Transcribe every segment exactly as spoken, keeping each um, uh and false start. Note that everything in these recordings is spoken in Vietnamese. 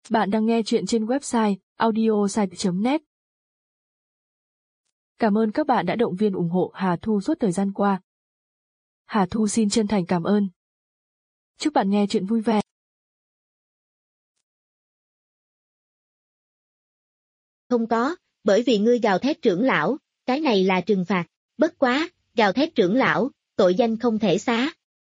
Bạn đang nghe chuyện trên website audiosite chấm net. Cảm ơn các bạn đã động viên ủng hộ Hà Thu suốt thời gian qua. Hà Thu xin chân thành cảm ơn. Chúc bạn nghe chuyện vui vẻ. Không có, bởi vì ngươi gào thét trưởng lão, cái này là trừng phạt. Bất quá, gào thét trưởng lão, tội danh không thể xá.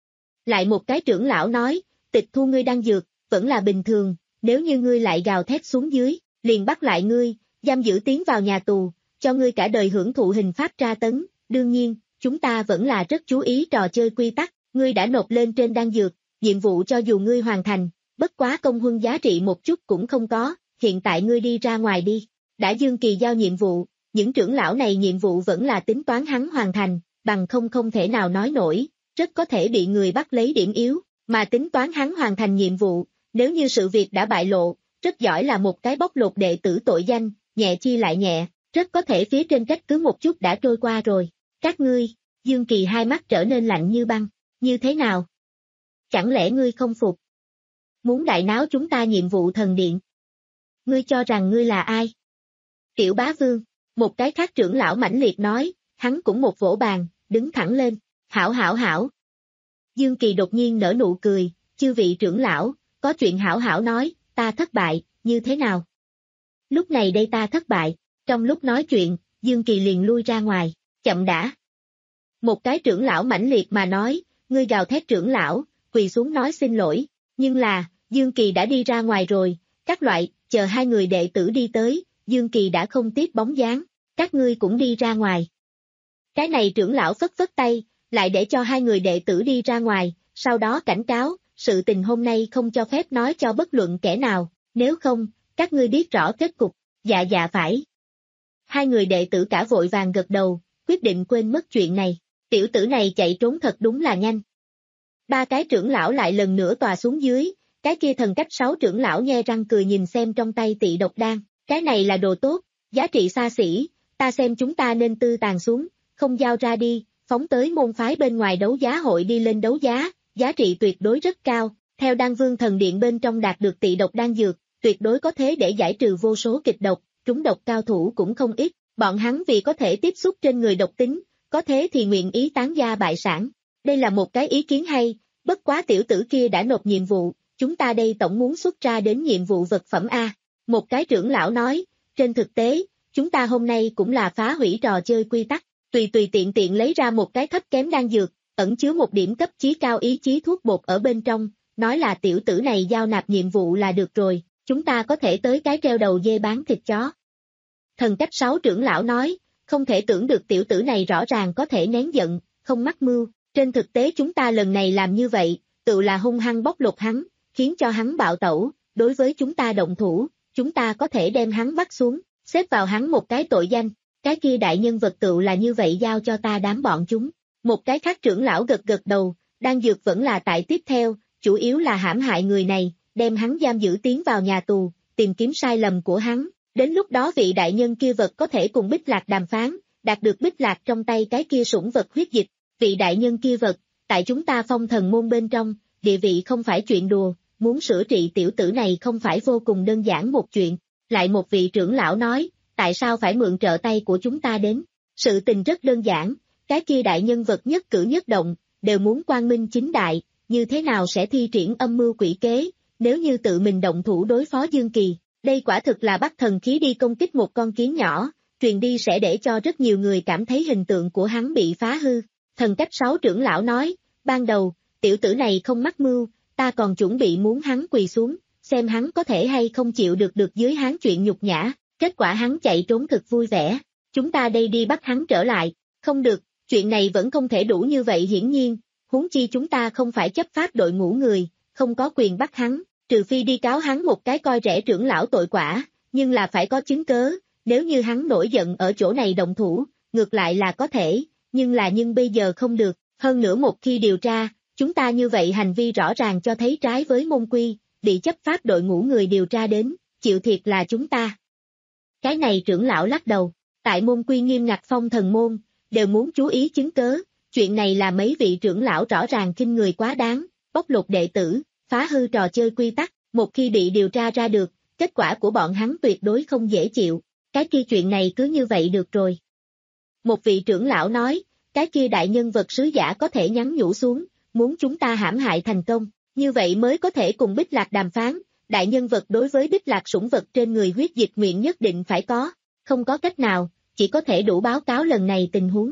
Lại một cái trưởng lão nói, tịch thu ngươi đan dược, vẫn là bình thường, nếu như ngươi lại gào thét xuống dưới, liền bắt lại ngươi, giam giữ tiến vào nhà tù, cho ngươi cả đời hưởng thụ hình pháp tra tấn. Đương nhiên, chúng ta vẫn là rất chú ý trò chơi quy tắc, ngươi đã nộp lên trên đan dược, nhiệm vụ cho dù ngươi hoàn thành, bất quá công huân giá trị một chút cũng không có, hiện tại ngươi đi ra ngoài đi. Đã Dương Kỳ giao nhiệm vụ, những trưởng lão này nhiệm vụ vẫn là tính toán hắn hoàn thành, bằng không không thể nào nói nổi, rất có thể bị người bắt lấy điểm yếu, mà tính toán hắn hoàn thành nhiệm vụ, nếu như sự việc đã bại lộ, rất giỏi là một cái bóc lột đệ tử tội danh, nhẹ chi lại nhẹ, rất có thể phía trên trách cứ một chút đã trôi qua rồi. Các ngươi, Dương Kỳ hai mắt trở nên lạnh như băng, như thế nào? Chẳng lẽ ngươi không phục? Muốn đại náo chúng ta nhiệm vụ thần điện? Ngươi cho rằng ngươi là ai? Tiểu Bá Vương, một cái khác trưởng lão mãnh liệt nói, hắn cũng một vỗ bàn, đứng thẳng lên, hảo hảo hảo. Dương Kỳ đột nhiên nở nụ cười, chư vị trưởng lão, có chuyện hảo hảo nói, ta thất bại, như thế nào? Lúc này đây ta thất bại, trong lúc nói chuyện, Dương Kỳ liền lui ra ngoài, chậm đã. Một cái trưởng lão mãnh liệt mà nói, ngươi gào thét trưởng lão, quỳ xuống nói xin lỗi, nhưng là, Dương Kỳ đã đi ra ngoài rồi, các loại, chờ hai người đệ tử đi tới, Dương Kỳ đã không tiếp bóng dáng, các ngươi cũng đi ra ngoài. Cái này trưởng lão phất phất tay, lại để cho hai người đệ tử đi ra ngoài, sau đó cảnh cáo, sự tình hôm nay không cho phép nói cho bất luận kẻ nào, nếu không, các ngươi biết rõ kết cục, dạ dạ phải. Hai người đệ tử cả vội vàng gật đầu, quyết định quên mất chuyện này, tiểu tử này chạy trốn thật đúng là nhanh. Ba cái trưởng lão lại lần nữa tòa xuống dưới, cái kia thần cách sáu trưởng lão nhe răng cười nhìn xem trong tay tị độc đan, cái này là đồ tốt, giá trị xa xỉ, ta xem chúng ta nên tư tàn xuống, không giao ra đi, phóng tới môn phái bên ngoài đấu giá hội đi lên đấu giá, giá trị tuyệt đối rất cao, theo Đan Vương thần điện bên trong đạt được tị độc đan dược, tuyệt đối có thế để giải trừ vô số kịch độc, trúng độc cao thủ cũng không ít, bọn hắn vì có thể tiếp xúc trên người độc tính, có thế thì nguyện ý tán gia bại sản. Đây là một cái ý kiến hay, bất quá tiểu tử kia đã nộp nhiệm vụ, chúng ta đây tổng muốn xuất ra đến nhiệm vụ vật phẩm A. Một cái trưởng lão nói, trên thực tế, chúng ta hôm nay cũng là phá hủy trò chơi quy tắc, tùy tùy tiện tiện lấy ra một cái thấp kém đan dược, ẩn chứa một điểm cấp chí cao ý chí thuốc bột ở bên trong, nói là tiểu tử này giao nạp nhiệm vụ là được rồi, chúng ta có thể tới cái treo đầu dê bán thịt chó. Thần cách sáu trưởng lão nói, không thể tưởng được tiểu tử này rõ ràng có thể nén giận, không mắc mưu, trên thực tế chúng ta lần này làm như vậy, tự là hung hăng bóc lột hắn, khiến cho hắn bạo tẩu, đối với chúng ta động thủ, chúng ta có thể đem hắn bắt xuống, xếp vào hắn một cái tội danh, cái kia đại nhân vật tự là như vậy giao cho ta đám bọn chúng. Một cái khác trưởng lão gật gật đầu, đan dược vẫn là tại tiếp theo, chủ yếu là hãm hại người này, đem hắn giam giữ tiến vào nhà tù, tìm kiếm sai lầm của hắn, đến lúc đó vị đại nhân kia vật có thể cùng Bích Lạc đàm phán, đạt được Bích Lạc trong tay cái kia sủng vật huyết dịch, vị đại nhân kia vật, tại chúng ta Phong Thần môn bên trong, địa vị không phải chuyện đùa, muốn sửa trị tiểu tử này không phải vô cùng đơn giản một chuyện. Lại một vị trưởng lão nói, tại sao phải mượn trợ tay của chúng ta đến? Sự tình rất đơn giản, cái kia đại nhân vật nhất cử nhất động, đều muốn quang minh chính đại, như thế nào sẽ thi triển âm mưu quỷ kế, nếu như tự mình động thủ đối phó Dương Kỳ, đây quả thực là bắt thần khí đi công kích một con kiến nhỏ, truyền đi sẽ để cho rất nhiều người cảm thấy hình tượng của hắn bị phá hư. Thần cách sáu trưởng lão nói, ban đầu, tiểu tử này không mắc mưu, ta còn chuẩn bị muốn hắn quỳ xuống, xem hắn có thể hay không chịu được được dưới hắn chuyện nhục nhã, kết quả hắn chạy trốn thực vui vẻ, chúng ta đây đi bắt hắn trở lại, không được, chuyện này vẫn không thể đủ như vậy hiển nhiên, huống chi chúng ta không phải chấp pháp đội ngũ người, không có quyền bắt hắn, trừ phi đi cáo hắn một cái coi rẻ trưởng lão tội quả, nhưng là phải có chứng cớ, nếu như hắn nổi giận ở chỗ này động thủ, ngược lại là có thể, nhưng là nhưng bây giờ không được, hơn nữa một khi điều tra, chúng ta như vậy hành vi rõ ràng cho thấy trái với môn quy, bị chấp pháp đội ngũ người điều tra đến, chịu thiệt là chúng ta. Cái này trưởng lão lắc đầu, tại môn quy nghiêm ngặt Phong Thần môn, đều muốn chú ý chứng cớ, chuyện này là mấy vị trưởng lão rõ ràng khinh người quá đáng, bóc lột đệ tử, phá hư trò chơi quy tắc, một khi bị điều tra ra được, kết quả của bọn hắn tuyệt đối không dễ chịu, cái kia chuyện này cứ như vậy được rồi. Một vị trưởng lão nói, cái kia đại nhân vật sứ giả có thể nhắn nhủ xuống, muốn chúng ta hãm hại thành công, như vậy mới có thể cùng Bích Lạc đàm phán, đại nhân vật đối với Bích Lạc sủng vật trên người huyết dịch nguyện nhất định phải có, không có cách nào, chỉ có thể đủ báo cáo lần này tình huống.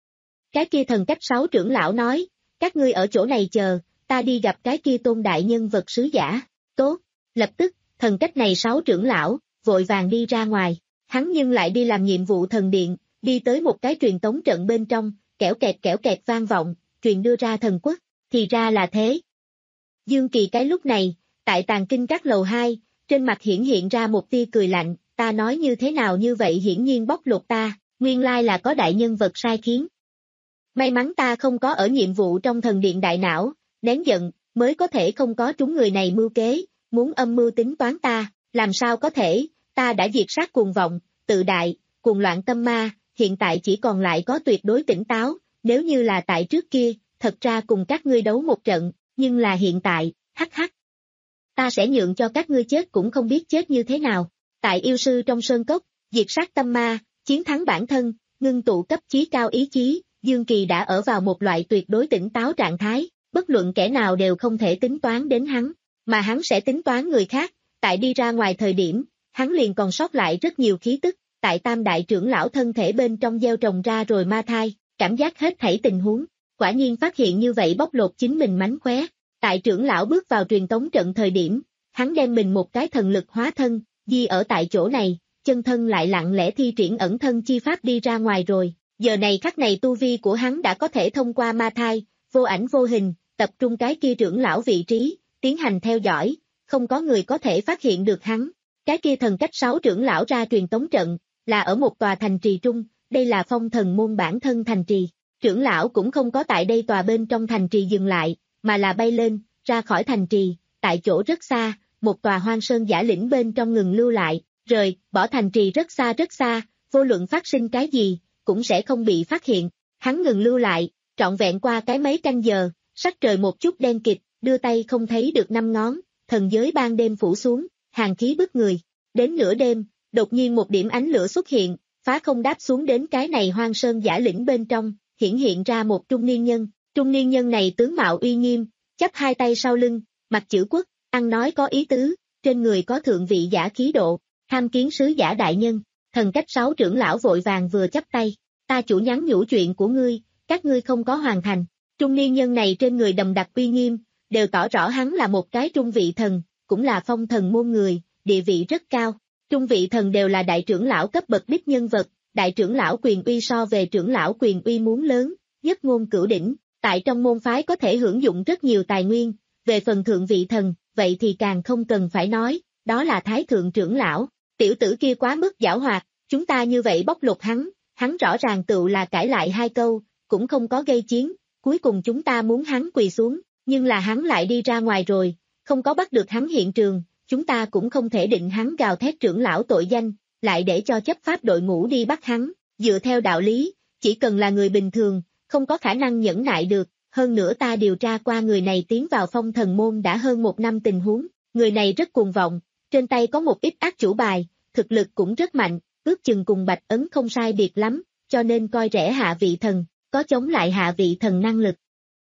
Cái kia thần cách sáu trưởng lão nói, các ngươi ở chỗ này chờ, ta đi gặp cái kia tôn đại nhân vật sứ giả, tốt, lập tức, thần cách này sáu trưởng lão, vội vàng đi ra ngoài, hắn nhưng lại đi làm nhiệm vụ thần điện, đi tới một cái truyền tống trận bên trong, kẽo kẹt kẽo kẹt vang vọng, truyền đưa ra thần quốc, thì ra là thế. Dương Kỳ cái lúc này, tại tàng kinh các lầu hai, trên mặt hiển hiện ra một tia cười lạnh, ta nói như thế nào như vậy hiển nhiên bóc lột ta, nguyên lai là có đại nhân vật sai khiến. May mắn ta không có ở nhiệm vụ trong thần điện đại não, nén giận, mới có thể không có trúng người này mưu kế, muốn âm mưu tính toán ta, làm sao có thể, ta đã diệt sát cuồng vọng, tự đại, cuồng loạn tâm ma, hiện tại chỉ còn lại có tuyệt đối tỉnh táo, nếu như là tại trước kia, thật ra cùng các ngươi đấu một trận, nhưng là hiện tại, hắc hắc. Ta sẽ nhượng cho các ngươi chết cũng không biết chết như thế nào, tại yêu sư trong sơn cốc, diệt sát tâm ma, chiến thắng bản thân, ngưng tụ cấp chí cao ý chí, Dương Kỳ đã ở vào một loại tuyệt đối tỉnh táo trạng thái, bất luận kẻ nào đều không thể tính toán đến hắn, mà hắn sẽ tính toán người khác, tại đi ra ngoài thời điểm, hắn liền còn sót lại rất nhiều khí tức, tại tam đại trưởng lão thân thể bên trong gieo trồng ra rồi ma thai, cảm giác hết thảy tình huống, quả nhiên phát hiện như vậy bóc lột chính mình mánh khóe, tại trưởng lão bước vào truyền tống trận thời điểm, hắn đem mình một cái thần lực hóa thân, di ở tại chỗ này, chân thân lại lặng lẽ thi triển ẩn thân chi pháp đi ra ngoài rồi, giờ này khắc này tu vi của hắn đã có thể thông qua ma thai, vô ảnh vô hình, tập trung cái kia trưởng lão vị trí, tiến hành theo dõi, không có người có thể phát hiện được hắn. Cái kia thần cách sáu trưởng lão ra truyền tống trận, là ở một tòa thành trì trung, đây là phong thần môn bản thân thành trì. Trưởng lão cũng không có tại đây tòa bên trong thành trì dừng lại, mà là bay lên, ra khỏi thành trì, tại chỗ rất xa, một tòa hoang sơn giả lĩnh bên trong ngừng lưu lại, rời, bỏ thành trì rất xa rất xa, vô luận phát sinh cái gì, cũng sẽ không bị phát hiện. Hắn ngừng lưu lại, trọn vẹn qua cái mấy canh giờ, sắc trời một chút đen kịt, đưa tay không thấy được năm ngón, thần giới ban đêm phủ xuống, hàn khí bức người. Đến nửa đêm, đột nhiên một điểm ánh lửa xuất hiện, phá không đáp xuống đến cái này hoang sơn giả lĩnh bên trong, hiển hiện ra một trung niên nhân. Trung niên nhân này tướng mạo uy nghiêm, chắp hai tay sau lưng, mặt chữ quốc, ăn nói có ý tứ, trên người có thượng vị giả khí độ, tham kiến sứ giả đại nhân. Thần cách sáu trưởng lão vội vàng vừa chắp tay, ta chủ nhắn nhủ chuyện của ngươi, các ngươi không có hoàn thành. Trung niên nhân này trên người đầm đặc uy nghiêm, đều tỏ rõ hắn là một cái trung vị thần, cũng là phong thần môn người, địa vị rất cao. Trung vị thần đều là đại trưởng lão cấp bậc đích nhân vật, đại trưởng lão quyền uy so về trưởng lão quyền uy muốn lớn, nhất ngôn cửu đỉnh, tại trong môn phái có thể hưởng dụng rất nhiều tài nguyên, về phần thượng vị thần, vậy thì càng không cần phải nói, đó là thái thượng trưởng lão. Tiểu tử kia quá mức giảo hoạt, chúng ta như vậy bóc lột hắn, hắn rõ ràng tựu là cãi lại hai câu, cũng không có gây chiến, cuối cùng chúng ta muốn hắn quỳ xuống, nhưng là hắn lại đi ra ngoài rồi, không có bắt được hắn hiện trường, chúng ta cũng không thể định hắn gào thét trưởng lão tội danh, lại để cho chấp pháp đội ngũ đi bắt hắn, dựa theo đạo lý, chỉ cần là người bình thường, không có khả năng nhẫn nại được, hơn nữa ta điều tra qua người này tiến vào phong thần môn đã hơn một năm tình huống, người này rất cuồng vọng, trên tay có một ít ác chủ bài, thực lực cũng rất mạnh, ước chừng cùng Bạch Ấn không sai biệt lắm, cho nên coi rẻ hạ vị thần, có chống lại hạ vị thần năng lực.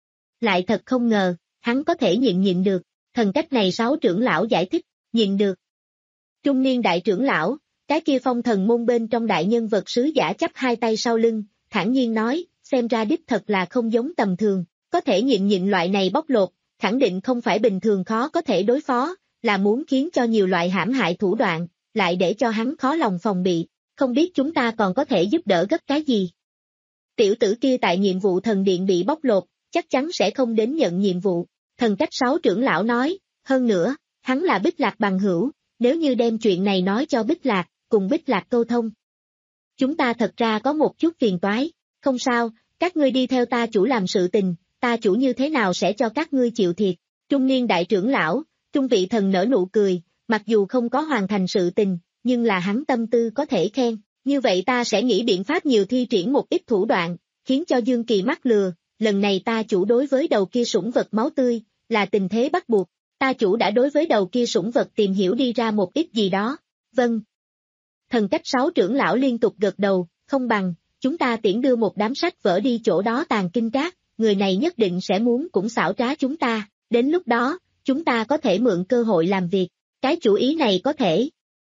Lại thật không ngờ, hắn có thể nhịn nhịn được, thần cách này sáu trưởng lão giải thích, nhịn được. Trung niên đại trưởng lão, cái kia phong thần môn bên trong đại nhân vật sứ giả chắp hai tay sau lưng, thản nhiên nói, xem ra đích thật là không giống tầm thường, có thể nhịn nhịn loại này bóc lột, khẳng định không phải bình thường khó có thể đối phó, là muốn khiến cho nhiều loại hãm hại thủ đoạn, lại để cho hắn khó lòng phòng bị, không biết chúng ta còn có thể giúp đỡ gấp cái gì. Tiểu tử kia tại nhiệm vụ thần điện bị bóc lột, chắc chắn sẽ không đến nhận nhiệm vụ, thần cách sáu trưởng lão nói, hơn nữa, hắn là Bích Lạc bằng hữu, nếu như đem chuyện này nói cho Bích Lạc, cùng Bích Lạc câu thông. Chúng ta thật ra có một chút phiền toái, không sao, các ngươi đi theo ta chủ làm sự tình, ta chủ như thế nào sẽ cho các ngươi chịu thiệt. Trung niên đại trưởng lão, trung vị thần nở nụ cười, mặc dù không có hoàn thành sự tình, nhưng là hắn tâm tư có thể khen, như vậy ta sẽ nghĩ biện pháp nhiều thi triển một ít thủ đoạn, khiến cho Dương Kỳ mắc lừa, lần này ta chủ đối với đầu kia sủng vật máu tươi, là tình thế bắt buộc, Ta chủ đã đối với đầu kia sủng vật tìm hiểu đi ra một ít gì đó. Vâng. Thần cách sáu trưởng lão liên tục gật đầu, không bằng, chúng ta tiễn đưa một đám sách vở đi chỗ đó tàng kinh các, người này nhất định sẽ muốn cũng xảo trá chúng ta, đến lúc đó, chúng ta có thể mượn cơ hội làm việc, cái chủ ý này có thể.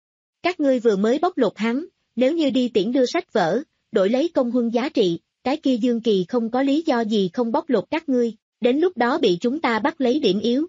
Các ngươi vừa mới bóc lột hắn, nếu như đi tiễn đưa sách vở, đổi lấy công huân giá trị, cái kia Dương Kỳ không có lý do gì không bóc lột các ngươi, đến lúc đó bị chúng ta bắt lấy điểm yếu.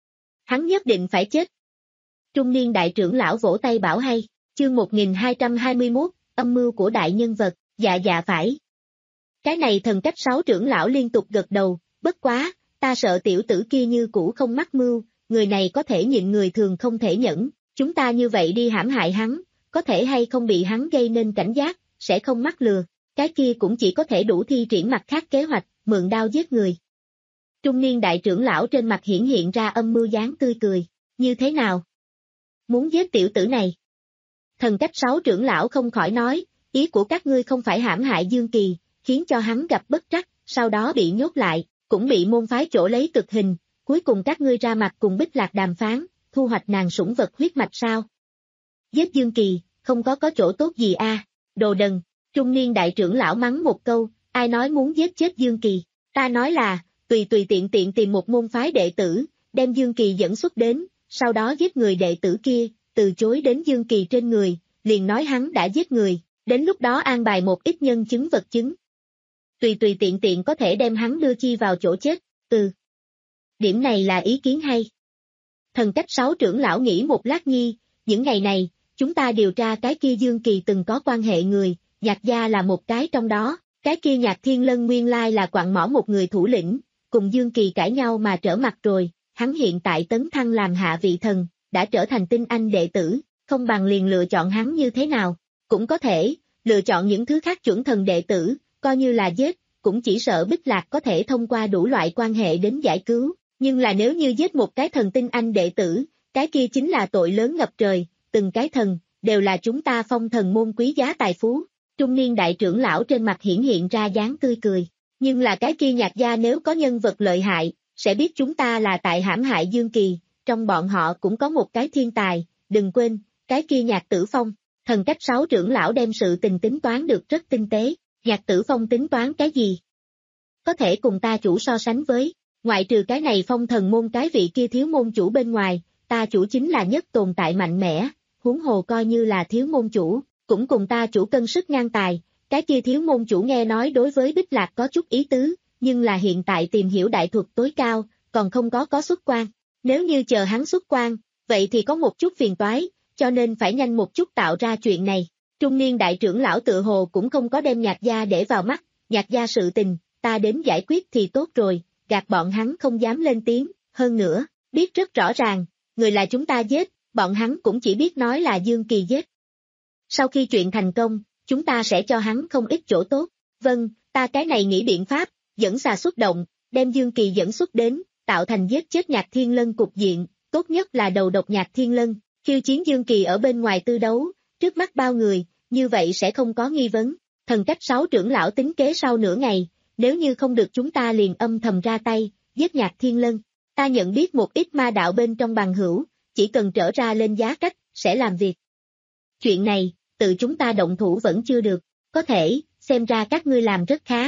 Hắn nhất định phải chết. Trung niên đại trưởng lão vỗ tay bảo hay, chương một nghìn hai trăm hai mươi mốt, âm mưu của đại nhân vật, dạ dạ phải. Cái này thần cách sáu trưởng lão liên tục gật đầu, bất quá, ta sợ tiểu tử kia như cũ không mắc mưu, người này có thể nhịn người thường không thể nhẫn, chúng ta như vậy đi hãm hại hắn, có thể hay không bị hắn gây nên cảnh giác, sẽ không mắc lừa, cái kia cũng chỉ có thể đủ thi triển mặt khác kế hoạch, mượn đao giết người. Trung niên đại trưởng lão trên mặt hiển hiện ra âm mưu dáng tươi cười, như thế nào? Muốn giết tiểu tử này? Thần cách sáu trưởng lão không khỏi nói, ý của các ngươi không phải hãm hại Dương Kỳ, khiến cho hắn gặp bất trắc, sau đó bị nhốt lại, cũng bị môn phái chỗ lấy cực hình, cuối cùng các ngươi ra mặt cùng Bích Lạc đàm phán, thu hoạch nàng sủng vật huyết mạch sao? Giết Dương Kỳ, không có có chỗ tốt gì a, à? Đồ đần, trung niên đại trưởng lão mắng một câu, ai nói muốn giết chết Dương Kỳ, ta nói là, tùy tùy tiện tiện tìm một môn phái đệ tử, đem Dương Kỳ dẫn xuất đến, sau đó giết người đệ tử kia, từ chối đến Dương Kỳ trên người, liền nói hắn đã giết người, đến lúc đó an bài một ít nhân chứng vật chứng. Tùy tùy tiện tiện có thể đem hắn đưa chi vào chỗ chết, ừ. Điểm này là ý kiến hay. Thần cách sáu trưởng lão nghĩ một lát nhi, những ngày này, chúng ta điều tra cái kia Dương Kỳ từng có quan hệ người, Nhạc gia là một cái trong đó, cái kia Nhạc Thiên Lân nguyên lai là quặng mỏ một người thủ lĩnh, cùng Dương Kỳ cãi nhau mà trở mặt rồi, hắn hiện tại tấn thăng làm hạ vị thần, đã trở thành tinh anh đệ tử, không bằng liền lựa chọn hắn như thế nào, cũng có thể, lựa chọn những thứ khác chuẩn thần đệ tử, coi như là giết, cũng chỉ sợ Bích Lạc có thể thông qua đủ loại quan hệ đến giải cứu, nhưng là nếu như giết một cái thần tinh anh đệ tử, cái kia chính là tội lớn ngập trời, từng cái thần, đều là chúng ta phong thần môn quý giá tài phú. Trung niên đại trưởng lão trên mặt hiển hiện ra dáng tươi cười, nhưng là cái kia Nhạc gia nếu có nhân vật lợi hại, sẽ biết chúng ta là tại hãm hại Dương Kỳ, trong bọn họ cũng có một cái thiên tài, đừng quên, cái kia Nhạc Tử Phong, thần cách sáu trưởng lão đem sự tình tính toán được rất tinh tế, Nhạc Tử Phong tính toán cái gì? Có thể cùng ta chủ so sánh với, ngoại trừ cái này phong thần môn cái vị kia thiếu môn chủ bên ngoài, ta chủ chính là nhất tồn tại mạnh mẽ, huống hồ coi như là thiếu môn chủ, cũng cùng ta chủ cân sức ngang tài, cái kia thiếu môn chủ nghe nói đối với Bích Lạc có chút ý tứ, nhưng là hiện tại tìm hiểu đại thuật tối cao, còn không có có xuất quan, nếu như chờ hắn xuất quan, vậy thì có một chút phiền toái, cho nên phải nhanh một chút tạo ra chuyện này. Trung niên đại trưởng lão tự hồ cũng không có đem Nhạc gia để vào mắt, Nhạc gia sự tình, ta đến giải quyết thì tốt rồi, gạt bọn hắn không dám lên tiếng, hơn nữa, biết rất rõ ràng, người là chúng ta giết, bọn hắn cũng chỉ biết nói là Dương Kỳ giết. Sau khi chuyện thành công, chúng ta sẽ cho hắn không ít chỗ tốt, vâng, ta cái này nghĩ biện pháp, dẫn xà xuất động, đem Dương Kỳ dẫn xuất đến, tạo thành giết chết Nhạc Thiên Lân cục diện, tốt nhất là đầu độc Nhạc Thiên Lân, khiêu chiến Dương Kỳ ở bên ngoài tư đấu, trước mắt bao người, như vậy sẽ không có nghi vấn. Thần cách sáu trưởng lão tính kế sau nửa ngày, nếu như không được chúng ta liền âm thầm ra tay, giết Nhạc Thiên Lân. Ta nhận biết một ít ma đạo bên trong bằng hữu, chỉ cần trở ra lên giá cách, sẽ làm việc. Chuyện này, tự chúng ta động thủ vẫn chưa được, có thể, xem ra các ngươi làm rất khá.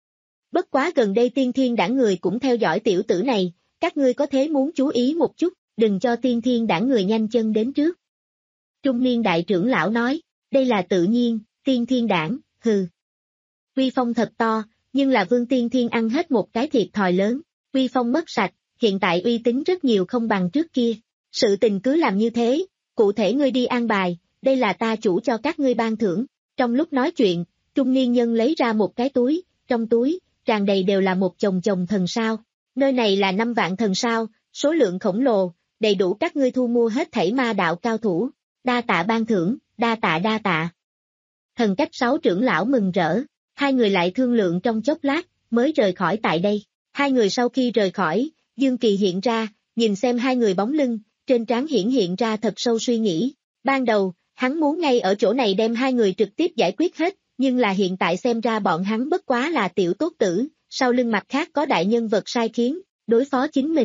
Bất quá gần đây tiên thiên đảng người cũng theo dõi tiểu tử này, các ngươi có thế muốn chú ý một chút, đừng cho tiên thiên đảng người nhanh chân đến trước. Trung niên đại trưởng lão nói, đây là tự nhiên, tiên thiên đảng, hừ. Uy phong thật to, nhưng là Vương Tiên Thiên ăn hết một cái thiệt thòi lớn, uy phong mất sạch, hiện tại uy tín rất nhiều không bằng trước kia. Sự tình cứ làm như thế, cụ thể ngươi đi an bài, đây là ta chủ cho các ngươi ban thưởng. Trong lúc nói chuyện, trung niên nhân lấy ra một cái túi, trong túi, tràn đầy đều là một chồng chồng thần sao. Nơi này là năm vạn thần sao, số lượng khổng lồ, đầy đủ các ngươi thu mua hết thảy ma đạo cao thủ. Đa tạ ban thưởng, đa tạ đa tạ. Thần cách sáu trưởng lão mừng rỡ, hai người lại thương lượng trong chốc lát, mới rời khỏi tại đây. Hai người sau khi rời khỏi, Dương Kỳ hiện ra, nhìn xem hai người bóng lưng, trên trán hiển hiện ra thật sâu suy nghĩ. Ban đầu, hắn muốn ngay ở chỗ này đem hai người trực tiếp giải quyết hết, nhưng là hiện tại xem ra bọn hắn bất quá là tiểu tốt tử, sau lưng mặt khác có đại nhân vật sai khiến, đối phó chính mình.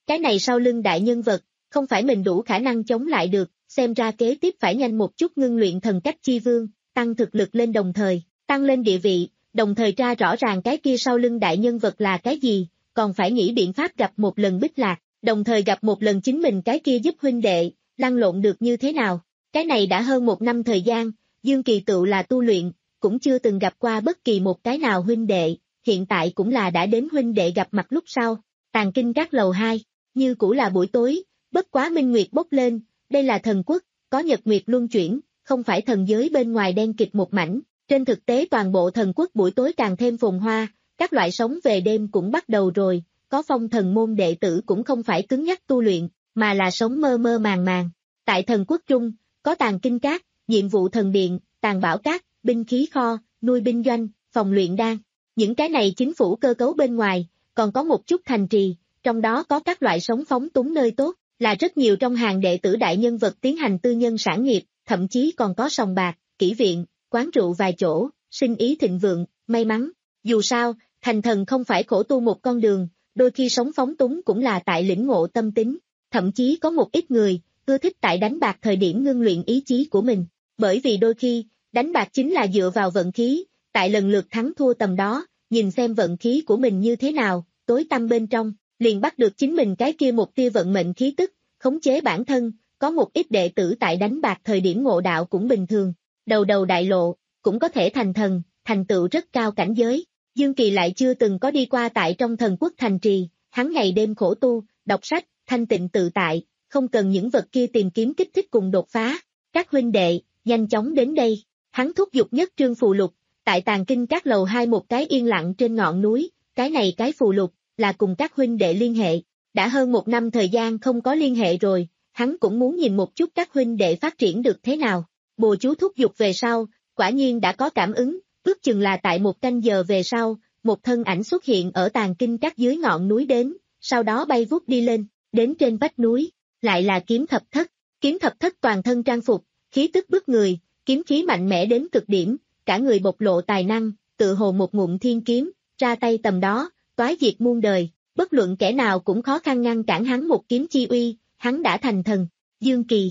Cái này sau lưng đại nhân vật, không phải mình đủ khả năng chống lại được, xem ra kế tiếp phải nhanh một chút ngưng luyện thần cách chi vương, tăng thực lực lên đồng thời, tăng lên địa vị, đồng thời tra rõ ràng cái kia sau lưng đại nhân vật là cái gì, còn phải nghĩ biện pháp gặp một lần Bích Lạc, đồng thời gặp một lần chính mình cái kia giúp huynh đệ, lăn lộn được như thế nào. Cái này đã hơn một năm thời gian, Dương Kỳ tựu là tu luyện, cũng chưa từng gặp qua bất kỳ một cái nào huynh đệ, hiện tại cũng là đã đến huynh đệ gặp mặt lúc sau. Tàng kinh các lầu hai, như cũ là buổi tối, bất quá minh nguyệt bốc lên, đây là thần quốc, có nhật nguyệt luân chuyển, không phải thần giới bên ngoài đen kịt một mảnh, trên thực tế toàn bộ thần quốc buổi tối càng thêm phồn hoa, các loại sống về đêm cũng bắt đầu rồi, có phong thần môn đệ tử cũng không phải cứng nhắc tu luyện, mà là sống mơ mơ màng màng. Tại thần quốc trung, có tàng kinh các, nhiệm vụ thần điện, tàng bảo các, binh khí kho, nuôi binh doanh, phòng luyện đan. Những cái này chính phủ cơ cấu bên ngoài, còn có một chút thành trì, trong đó có các loại sống phóng túng nơi tốt, là rất nhiều trong hàng đệ tử đại nhân vật tiến hành tư nhân sản nghiệp, thậm chí còn có sòng bạc, kỹ viện, quán rượu vài chỗ, sinh ý thịnh vượng, may mắn. Dù sao, thành thần không phải khổ tu một con đường, đôi khi sống phóng túng cũng là tại lĩnh ngộ tâm tính, thậm chí có một ít người, ưa thích tại đánh bạc thời điểm ngưng luyện ý chí của mình, bởi vì đôi khi, đánh bạc chính là dựa vào vận khí, tại lần lượt thắng thua tầm đó, nhìn xem vận khí của mình như thế nào, tối tăm bên trong, liền bắt được chính mình cái kia một tia vận mệnh khí tức, khống chế bản thân, có một ít đệ tử tại đánh bạc thời điểm ngộ đạo cũng bình thường, đầu đầu đại lộ, cũng có thể thành thần, thành tựu rất cao cảnh giới. Dương Kỳ lại chưa từng có đi qua tại trong thần quốc thành trì, hắn ngày đêm khổ tu, đọc sách, thanh tịnh tự tại, không cần những vật kia tìm kiếm kích thích cùng đột phá. Các huynh đệ, nhanh chóng đến đây. Hắn thúc giục nhất trương phù lục, tại tàng kinh các lầu hai một cái yên lặng trên ngọn núi, cái này cái phù lục, là cùng các huynh đệ liên hệ. Đã hơn một năm thời gian không có liên hệ rồi, hắn cũng muốn nhìn một chút các huynh đệ phát triển được thế nào. Bùa chú thúc giục về sau, quả nhiên đã có cảm ứng, ước chừng là tại một canh giờ về sau, một thân ảnh xuất hiện ở tàng kinh các dưới ngọn núi đến, sau đó bay vút đi lên, đến trên vách núi, lại là kiếm thập thất. Kiếm thập thất toàn thân trang phục, khí tức bức người, kiếm khí mạnh mẽ đến cực điểm, cả người bộc lộ tài năng, tự hồ một ngụm thiên kiếm, ra tay tầm đó, toái diệt muôn đời, bất luận kẻ nào cũng khó khăn ngăn cản hắn một kiếm chi uy, hắn đã thành thần. Dương Kỳ.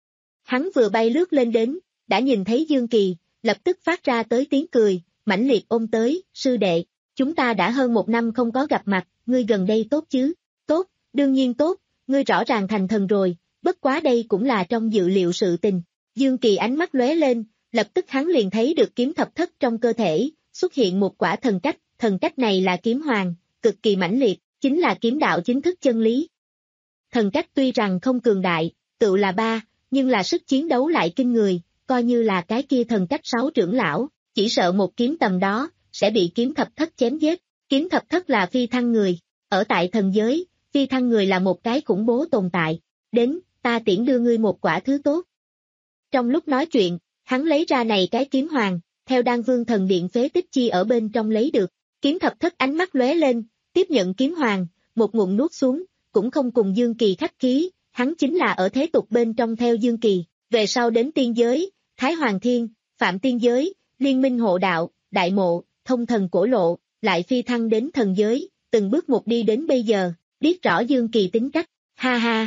Hắn vừa bay lướt lên đến, đã nhìn thấy Dương Kỳ, lập tức phát ra tới tiếng cười, mãnh liệt ôm tới, sư đệ, chúng ta đã hơn một năm không có gặp mặt, ngươi gần đây tốt chứ? Tốt, đương nhiên tốt, ngươi rõ ràng thành thần rồi, bất quá đây cũng là trong dự liệu sự tình. Dương Kỳ ánh mắt lóe lên, lập tức hắn liền thấy được kiếm thập thất trong cơ thể, xuất hiện một quả thần cách, thần cách này là kiếm hoàng, cực kỳ mãnh liệt, chính là kiếm đạo chính thức chân lý. Thần cách tuy rằng không cường đại, tự là ba, nhưng là sức chiến đấu lại kinh người, coi như là cái kia thần cách sáu trưởng lão, chỉ sợ một kiếm tầm đó, sẽ bị kiếm thập thất chém giết. Kiếm thập thất là phi thăng người, ở tại thần giới, phi thăng người là một cái khủng bố tồn tại. Đến, ta tiễn đưa ngươi một quả thứ tốt. Trong lúc nói chuyện, hắn lấy ra này cái kiếm hoàng, theo Đan Vương thần điện phế tích chi ở bên trong lấy được. Kiếm thập thất ánh mắt lóe lên, tiếp nhận kiếm hoàng, một ngụm nuốt xuống, cũng không cùng Dương Kỳ khách khí, hắn chính là ở thế tục bên trong theo Dương Kỳ, về sau đến tiên giới, Thái Hoàng Thiên, Phạm Tiên Giới, Liên minh hộ đạo, Đại Mộ, Thông thần cổ lộ, lại phi thăng đến thần giới, từng bước một đi đến bây giờ, biết rõ Dương Kỳ tính cách, ha ha.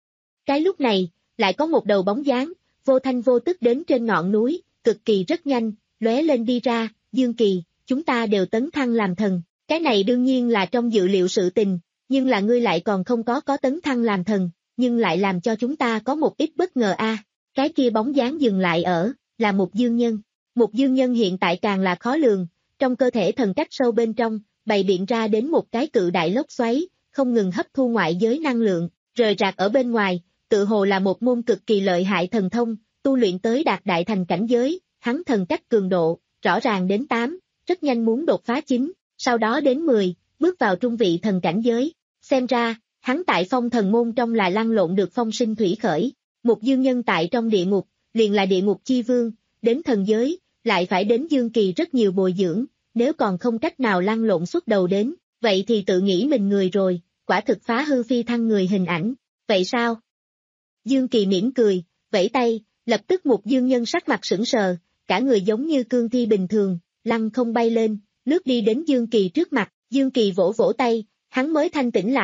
Cái lúc này, lại có một đầu bóng dáng, vô thanh vô tức đến trên ngọn núi, cực kỳ rất nhanh, lóe lên đi ra, Dương Kỳ, chúng ta đều tấn thăng làm thần, cái này đương nhiên là trong dự liệu sự tình, nhưng là ngươi lại còn không có có tấn thăng làm thần, nhưng lại làm cho chúng ta có một ít bất ngờ a. À. Cái kia bóng dáng dừng lại ở, là một dương nhân, một dương nhân hiện tại càng là khó lường, trong cơ thể thần cách sâu bên trong, bày biện ra đến một cái cự đại lốc xoáy, không ngừng hấp thu ngoại giới năng lượng, rời rạc ở bên ngoài, tự hồ là một môn cực kỳ lợi hại thần thông, tu luyện tới đạt đại thành cảnh giới, hắn thần cách cường độ, rõ ràng đến tám, rất nhanh muốn đột phá chín, sau đó đến mười, bước vào trung vị thần cảnh giới, xem ra, hắn tại phong thần môn trong là lăn lộn được phong sinh thủy khởi, một dương nhân tại trong địa ngục, liền là địa ngục chi vương, đến thần giới, lại phải đến Dương Kỳ rất nhiều bồi dưỡng, nếu còn không cách nào lăn lộn xuất đầu đến, vậy thì tự nghĩ mình người rồi, quả thực phá hư phi thăng người hình ảnh, vậy sao? Dương Kỳ mỉm cười, vẫy tay, lập tức một dương nhân sắc mặt sững sờ, cả người giống như cương thi bình thường, lăn không bay lên, lướt đi đến Dương Kỳ trước mặt, Dương Kỳ vỗ vỗ tay, hắn mới thanh tĩnh lại,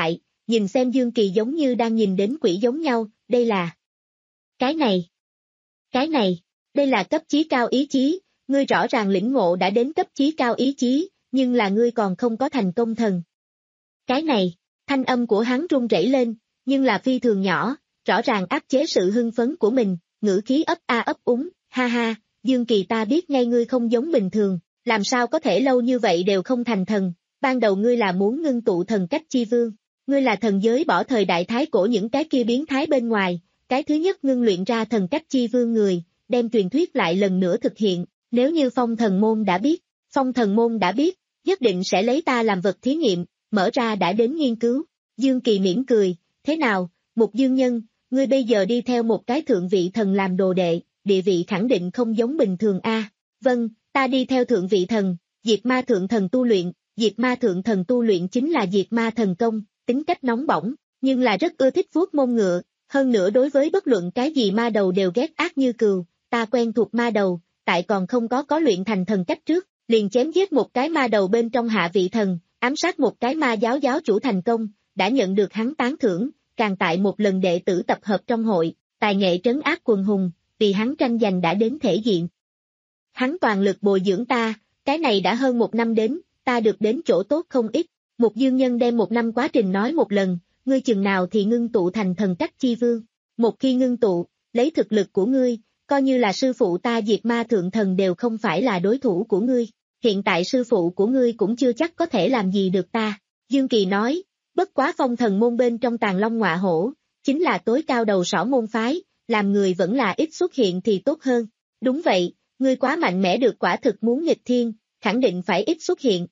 nhìn xem Dương Kỳ giống như đang nhìn đến quỷ giống nhau, đây là... Cái này... Cái này, đây là cấp chí cao ý chí, ngươi rõ ràng lĩnh ngộ đã đến cấp chí cao ý chí, nhưng là ngươi còn không có thành công thần. Cái này, thanh âm của hắn run rẩy lên, nhưng là phi thường nhỏ, rõ ràng áp chế sự hưng phấn của mình, ngữ khí ấp a ấp úng, ha ha, Dương Kỳ ta biết ngay ngươi không giống bình thường, làm sao có thể lâu như vậy đều không thành thần, ban đầu ngươi là muốn ngưng tụ thần cách chi vương, ngươi là thần giới bỏ thời đại thái cổ những cái kia biến thái bên ngoài, cái thứ nhất ngưng luyện ra thần cách chi vương người, đem truyền thuyết lại lần nữa thực hiện, nếu như phong thần môn đã biết, phong thần môn đã biết, nhất định sẽ lấy ta làm vật thí nghiệm, mở ra đã đến nghiên cứu, Dương Kỳ mỉm cười, thế nào, Mục Dương Nhân, ngươi bây giờ đi theo một cái thượng vị thần làm đồ đệ, địa vị khẳng định không giống bình thường a. Vâng, ta đi theo thượng vị thần, diệt ma thượng thần tu luyện, diệt ma thượng thần tu luyện chính là diệt ma thần công, tính cách nóng bỏng, nhưng là rất ưa thích vuốt mông ngựa, hơn nữa đối với bất luận cái gì ma đầu đều ghét ác như cừu, ta quen thuộc ma đầu, tại còn không có có luyện thành thần cách trước, liền chém giết một cái ma đầu bên trong hạ vị thần, ám sát một cái ma giáo giáo chủ thành công, đã nhận được hắn tán thưởng, càng tại một lần đệ tử tập hợp trong hội, tài nghệ trấn áp quần hùng, vì hắn tranh giành đã đến thể diện. Hắn toàn lực bồi dưỡng ta, cái này đã hơn một năm đến, ta được đến chỗ tốt không ít, Mục Dương Nhân đem một năm quá trình nói một lần, ngươi chừng nào thì ngưng tụ thành thần cách chi vương, một khi ngưng tụ, lấy thực lực của ngươi, coi như là sư phụ ta diệt ma thượng thần đều không phải là đối thủ của ngươi, hiện tại sư phụ của ngươi cũng chưa chắc có thể làm gì được ta, Dương Kỳ nói, bất quá phong thần môn bên trong Tàng Long Ngọa Hổ, chính là tối cao đầu sỏ môn phái, làm người vẫn là ít xuất hiện thì tốt hơn, đúng vậy, ngươi quá mạnh mẽ được quả thực muốn nghịch thiên, khẳng định phải ít xuất hiện.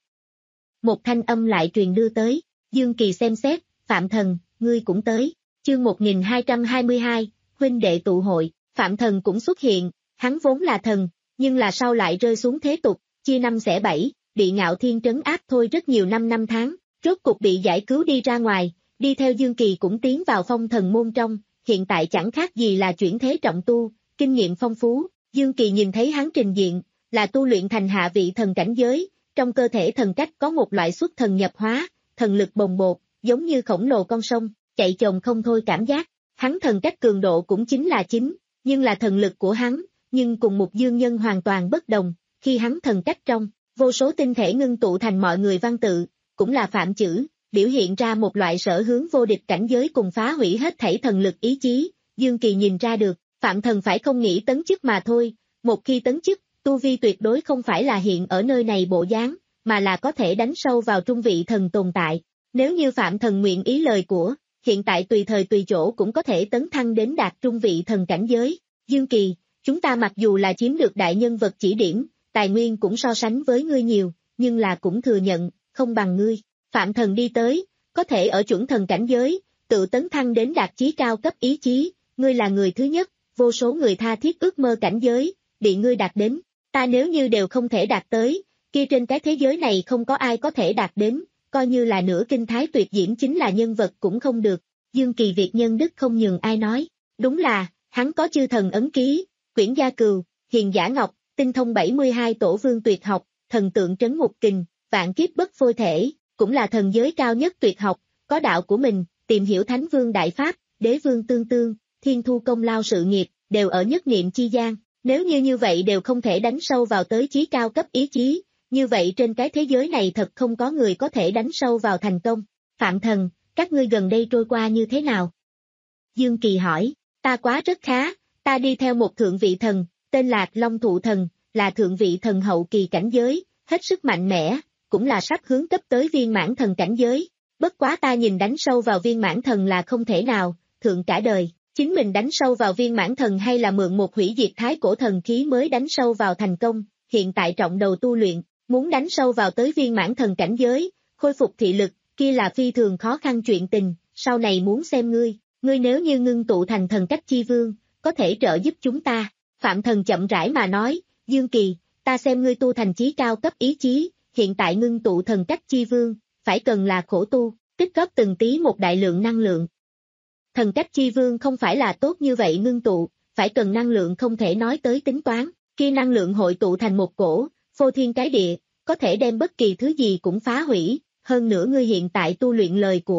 Một thanh âm lại truyền đưa tới, Dương Kỳ xem xét, Phạm Thần, ngươi cũng tới, chương một nghìn hai trăm hai mươi hai, huynh đệ tụ hội, Phạm Thần cũng xuất hiện, hắn vốn là thần, nhưng là sau lại rơi xuống thế tục, chia năm xẻ bảy, bị Ngạo Thiên trấn áp thôi rất nhiều năm năm tháng, rốt cục bị giải cứu đi ra ngoài, đi theo Dương Kỳ cũng tiến vào phong thần môn trong, hiện tại chẳng khác gì là chuyển thế trọng tu, kinh nghiệm phong phú, Dương Kỳ nhìn thấy hắn trình diện, là tu luyện thành hạ vị thần cảnh giới, trong cơ thể thần cách có một loại xuất thần nhập hóa, thần lực bồng bột, giống như khổng lồ con sông, chạy chồng không thôi cảm giác, hắn thần cách cường độ cũng chính là chính, nhưng là thần lực của hắn, nhưng cùng một Dương Nhân hoàn toàn bất đồng, khi hắn thần cách trong, vô số tinh thể ngưng tụ thành mọi người văn tự, cũng là phạm chữ, biểu hiện ra một loại sở hướng vô địch cảnh giới cùng phá hủy hết thảy thần lực ý chí, Dương Kỳ nhìn ra được, Phạm Thần phải không nghĩ tấn chức mà thôi, một khi tấn chức, tu vi tuyệt đối không phải là hiện ở nơi này bộ dáng, mà là có thể đánh sâu vào trung vị thần tồn tại, nếu như Phạm Thần nguyện ý lời của, hiện tại tùy thời tùy chỗ cũng có thể tấn thăng đến đạt trung vị thần cảnh giới, Dương Kỳ, chúng ta mặc dù là chiếm được đại nhân vật chỉ điểm, tài nguyên cũng so sánh với ngươi nhiều, nhưng là cũng thừa nhận, không bằng ngươi. Phạm Thần đi tới, có thể ở chuẩn thần cảnh giới, tự tấn thăng đến đạt chí cao cấp ý chí, ngươi là người thứ nhất, vô số người tha thiết ước mơ cảnh giới, bị ngươi đạt đến, ta nếu như đều không thể đạt tới, kia trên cái thế giới này không có ai có thể đạt đến, coi như là nửa kinh thái tuyệt diễm chính là nhân vật cũng không được, Dương Kỳ việc nhân đức không nhường ai nói, đúng là, hắn có chư thần ấn ký, quyển gia cừu, hiền giả ngọc, tinh thông bảy mươi hai tổ vương tuyệt học, thần tượng trấn ngục kình, vạn kiếp bất phôi thể, cũng là thần giới cao nhất tuyệt học, có đạo của mình, tìm hiểu thánh vương đại pháp, đế vương tương tương, thiên thu công lao sự nghiệp, đều ở nhất niệm chi gian, nếu như như vậy đều không thể đánh sâu vào tới chí cao cấp ý chí, như vậy trên cái thế giới này thật không có người có thể đánh sâu vào thành công. Phạm Thần, các ngươi gần đây trôi qua như thế nào? Dương Kỳ hỏi, ta quá rất khá, ta đi theo một thượng vị thần, tên là Long Thụ Thần, là thượng vị thần hậu kỳ cảnh giới, hết sức mạnh mẽ, cũng là sắp hướng cấp tới viên mãn thần cảnh giới, bất quá ta nhìn đánh sâu vào viên mãn thần là không thể nào, thượng cả đời, chính mình đánh sâu vào viên mãn thần hay là mượn một hủy diệt thái cổ thần khí mới đánh sâu vào thành công, hiện tại trọng đầu tu luyện, muốn đánh sâu vào tới viên mãn thần cảnh giới, khôi phục thị lực, kia là phi thường khó khăn chuyện tình, sau này muốn xem ngươi, ngươi nếu như ngưng tụ thành thần cách chi vương, có thể trợ giúp chúng ta, Phạm Thần chậm rãi mà nói, Dương Kỳ, ta xem ngươi tu thành chí cao cấp ý chí, hiện tại ngưng tụ thần cách chi vương, phải cần là khổ tu, tích góp từng tí một đại lượng năng lượng. Thần cách chi vương không phải là tốt như vậy ngưng tụ, phải cần năng lượng không thể nói tới tính toán, khi năng lượng hội tụ thành một cổ, phô thiên cái địa, có thể đem bất kỳ thứ gì cũng phá hủy, hơn nữa ngươi hiện tại tu luyện lời của,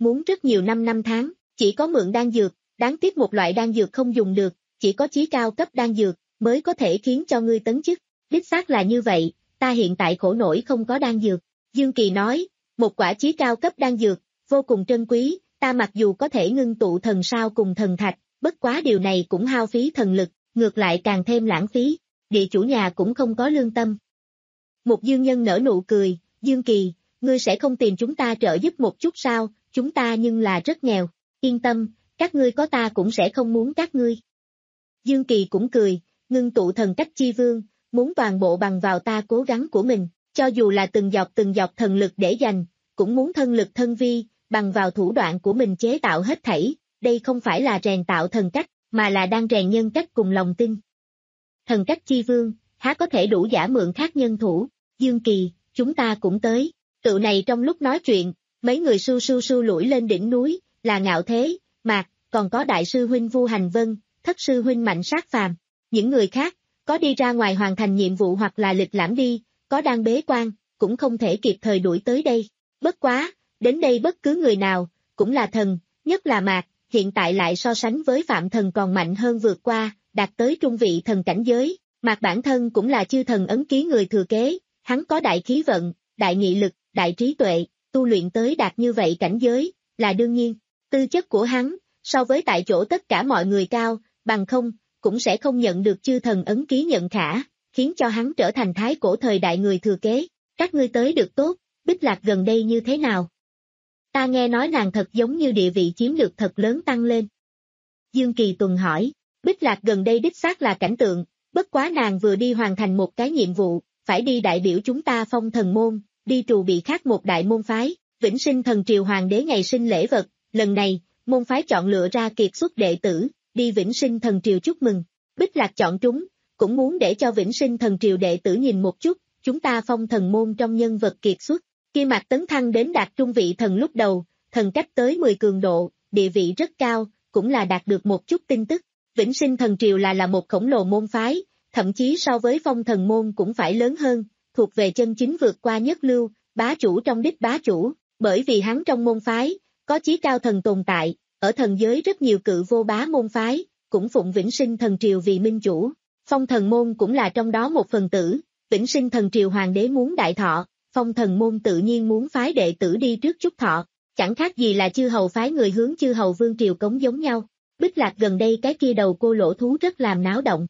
muốn rất nhiều năm năm tháng, chỉ có mượn đan dược, đáng tiếc một loại đan dược không dùng được, chỉ có chí cao cấp đan dược mới có thể khiến cho ngươi tấn chức. Đích xác là như vậy, ta hiện tại khổ nổi không có đan dược. Dương Kỳ nói, một quả chí cao cấp đan dược, vô cùng trân quý, ta mặc dù có thể ngưng tụ thần sao cùng thần thạch, bất quá điều này cũng hao phí thần lực, ngược lại càng thêm lãng phí, địa chủ nhà cũng không có lương tâm. Một dương nhân nở nụ cười, Dương Kỳ, ngươi sẽ không tìm chúng ta trợ giúp một chút sao, chúng ta nhưng là rất nghèo, yên tâm, các ngươi có ta cũng sẽ không muốn các ngươi. Dương Kỳ cũng cười, ngưng tụ thần cách chi vương, muốn toàn bộ bằng vào ta cố gắng của mình, cho dù là từng dọc từng dọc thần lực để dành, cũng muốn thân lực thân vi, bằng vào thủ đoạn của mình chế tạo hết thảy, đây không phải là rèn tạo thần cách, mà là đang rèn nhân cách cùng lòng tin. Thần cách chi vương, há có thể đủ giả mượn khác nhân thủ, Dương Kỳ, chúng ta cũng tới, tự này trong lúc nói chuyện, mấy người su su su lủi lên đỉnh núi, là Ngạo Thế, Mạc, còn có đại sư huynh Vu Hành Vân, thất sư huynh Mạnh Sát Phàm, những người khác, có đi ra ngoài hoàn thành nhiệm vụ hoặc là lịch lãm đi, có đang bế quan, cũng không thể kịp thời đuổi tới đây, bất quá, đến đây bất cứ người nào, cũng là thần, nhất là Mạc, hiện tại lại so sánh với Phạm Thần còn mạnh hơn vượt qua, đạt tới trung vị thần cảnh giới, Mạc bản thân cũng là chư thần ấn ký người thừa kế, hắn có đại khí vận, đại nghị lực, đại trí tuệ, tu luyện tới đạt như vậy cảnh giới, là đương nhiên, tư chất của hắn, so với tại chỗ tất cả mọi người cao, bằng không, cũng sẽ không nhận được chư thần ấn ký nhận khả, khiến cho hắn trở thành thái cổ thời đại người thừa kế, các ngươi tới được tốt, Bích Lạc gần đây như thế nào? Ta nghe nói nàng thật giống như địa vị chiếm được thật lớn tăng lên. Dương Kỳ Tuần hỏi, Bích Lạc gần đây đích xác là cảnh tượng, bất quá nàng vừa đi hoàn thành một cái nhiệm vụ, phải đi đại biểu chúng ta Phong Thần Môn, đi trù bị khác một đại môn phái, Vĩnh Sinh Thần Triều Hoàng đế ngày sinh lễ vật, lần này, môn phái chọn lựa ra kiệt xuất đệ tử, đi Vĩnh Sinh Thần Triều chúc mừng, Bích Lạc chọn trúng, cũng muốn để cho Vĩnh Sinh Thần Triều đệ tử nhìn một chút, chúng ta Phong Thần Môn trong nhân vật kiệt xuất. Khi Mạc tấn thăng đến đạt trung vị thần lúc đầu, thần cách tới mười cường độ, địa vị rất cao, cũng là đạt được một chút tin tức. Vĩnh Sinh Thần Triều là là một khổng lồ môn phái, thậm chí so với Phong Thần Môn cũng phải lớn hơn, thuộc về chân chính vượt qua nhất lưu, bá chủ trong đích bá chủ, bởi vì hắn trong môn phái, có chí cao thần tồn tại, ở thần giới rất nhiều cự vô bá môn phái, cũng phụng Vĩnh Sinh Thần Triều vì minh chủ. Phong Thần Môn cũng là trong đó một phần tử, Vĩnh Sinh Thần Triều Hoàng đế muốn đại thọ. Phong Thần Môn tự nhiên muốn phái đệ tử đi trước chúc thọ, chẳng khác gì là chư hầu phái người hướng chư hầu vương triều cống giống nhau. Bích Lạc gần đây cái kia đầu cô lỗ thú rất làm náo động.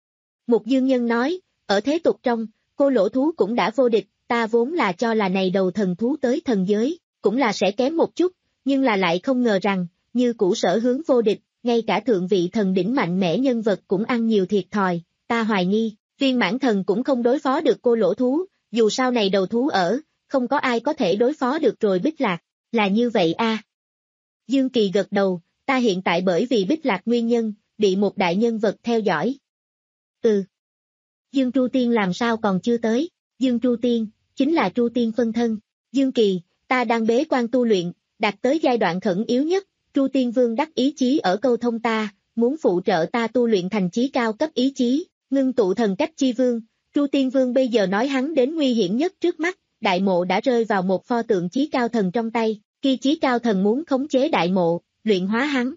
Một dương nhân nói, ở thế tục trong, cô lỗ thú cũng đã vô địch, ta vốn là cho là này đầu thần thú tới thần giới, cũng là sẽ kém một chút, nhưng là lại không ngờ rằng, như cũ sở hướng vô địch, ngay cả thượng vị thần đỉnh mạnh mẽ nhân vật cũng ăn nhiều thiệt thòi, ta hoài nghi, viên mãn thần cũng không đối phó được cô lỗ thú. Dù sao này đầu thú ở, không có ai có thể đối phó được rồi Bích Lạc, là như vậy a. À. Dương Kỳ gật đầu, ta hiện tại bởi vì Bích Lạc nguyên nhân, bị một đại nhân vật theo dõi. Ừ. Dương Tru Tiên làm sao còn chưa tới, Dương Tru Tiên, chính là Tru Tiên phân thân. Dương Kỳ, ta đang bế quan tu luyện, đạt tới giai đoạn khẩn yếu nhất, Tru Tiên Vương đắc ý chí ở câu thông ta, muốn phụ trợ ta tu luyện thành chí cao cấp ý chí, ngưng tụ thần cách chi vương. Tru Tiên Vương bây giờ nói hắn đến nguy hiểm nhất trước mắt, đại mộ đã rơi vào một pho tượng chí cao thần trong tay, khi chí cao thần muốn khống chế đại mộ, luyện hóa hắn.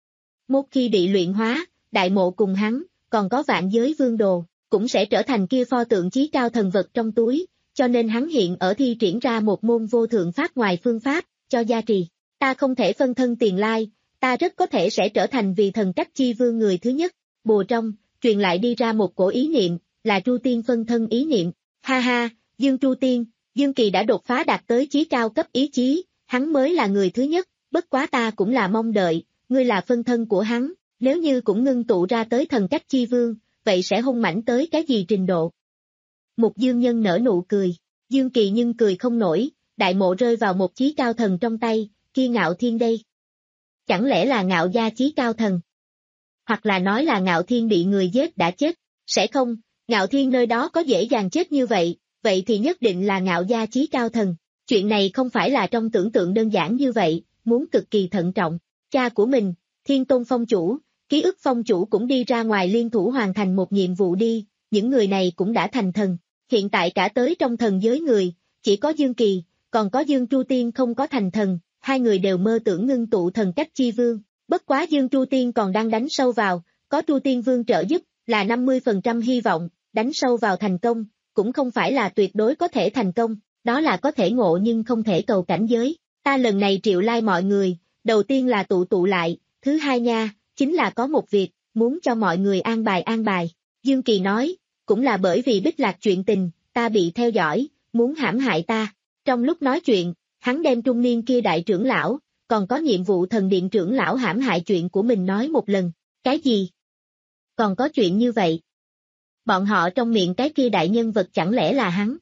Một khi bị luyện hóa, đại mộ cùng hắn, còn có vạn giới vương đồ, cũng sẽ trở thành kia pho tượng chí cao thần vật trong túi, cho nên hắn hiện ở thi triển ra một môn vô thượng pháp ngoài phương pháp, cho gia trì. Ta không thể phân thân tiền lai, ta rất có thể sẽ trở thành vì thần cách chi vương người thứ nhất. Bùa trong, truyền lại đi ra một cổ ý niệm, là Tru Tiên phân thân ý niệm. Ha ha, Dương Tru Tiên, Dương Kỳ đã đột phá đạt tới chí cao cấp ý chí, hắn mới là người thứ nhất, bất quá ta cũng là mong đợi, ngươi là phân thân của hắn, nếu như cũng ngưng tụ ra tới thần cách chi vương, vậy sẽ hung mãnh tới cái gì trình độ? Một dương nhân nở nụ cười, Dương Kỳ nhưng cười không nổi, đại mộ rơi vào một chí cao thần trong tay, kia Ngạo Thiên đây. Chẳng lẽ là Ngạo gia chí cao thần? Hoặc là nói là Ngạo Thiên bị người giết đã chết, sẽ không, Ngạo Thiên nơi đó có dễ dàng chết như vậy, vậy thì nhất định là Ngạo gia chí cao thần. Chuyện này không phải là trong tưởng tượng đơn giản như vậy, muốn cực kỳ thận trọng. Cha của mình, Thiên Tôn Phong Chủ, Ký ức Phong Chủ cũng đi ra ngoài liên thủ hoàn thành một nhiệm vụ đi, những người này cũng đã thành thần. Hiện tại cả tới trong thần giới người, chỉ có Dương Kỳ, còn có Dương Tru Tiên không có thành thần, hai người đều mơ tưởng ngưng tụ thần cách chi vương. Bất quá Dương Tru Tiên còn đang đánh sâu vào, có Tru Tiên Vương trợ giúp, là năm mươi phần trăm hy vọng, đánh sâu vào thành công, cũng không phải là tuyệt đối có thể thành công, đó là có thể ngộ nhưng không thể cầu cảnh giới. Ta lần này triệu lai mọi người, đầu tiên là tụ tụ lại, thứ hai nha, chính là có một việc, muốn cho mọi người an bài an bài. Dương Kỳ nói, cũng là bởi vì Bích Lạc chuyện tình, ta bị theo dõi, muốn hãm hại ta. Trong lúc nói chuyện, hắn đem trung niên kia đại trưởng lão, còn có nhiệm vụ thần điện trưởng lão hãm hại chuyện của mình nói một lần. Cái gì? Còn có chuyện như vậy? Bọn họ trong miệng cái kia đại nhân vật chẳng lẽ là hắn?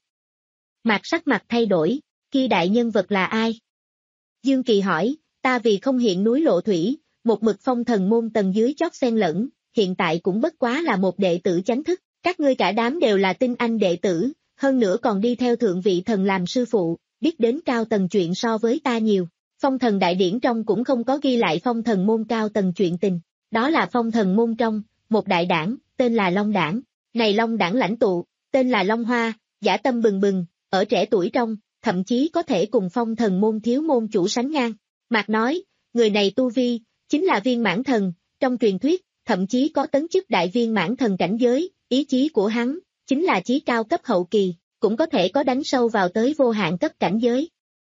Mạc sắc mặt thay đổi, kia đại nhân vật là ai? Dương Kỳ hỏi, ta vì không hiện núi lộ thủy, một mực phong thần môn tầng dưới chót xen lẫn, hiện tại cũng bất quá là một đệ tử chánh thức, các ngươi cả đám đều là tinh anh đệ tử, hơn nữa còn đi theo thượng vị thần làm sư phụ, biết đến cao tầng chuyện so với ta nhiều. Phong thần đại điển trong cũng không có ghi lại phong thần môn cao tầng chuyện tình, đó là phong thần môn trong, một đại đảng, tên là Long Đảng, này Long Đảng lãnh tụ, tên là Long Hoa, dã tâm bừng bừng, ở trẻ tuổi trong, thậm chí có thể cùng phong thần môn thiếu môn chủ sánh ngang. Mạc nói, người này tu vi, chính là viên mãn thần, trong truyền thuyết, thậm chí có tấn chức đại viên mãn thần cảnh giới, ý chí của hắn, chính là chí cao cấp hậu kỳ, cũng có thể có đánh sâu vào tới vô hạn cấp cảnh giới.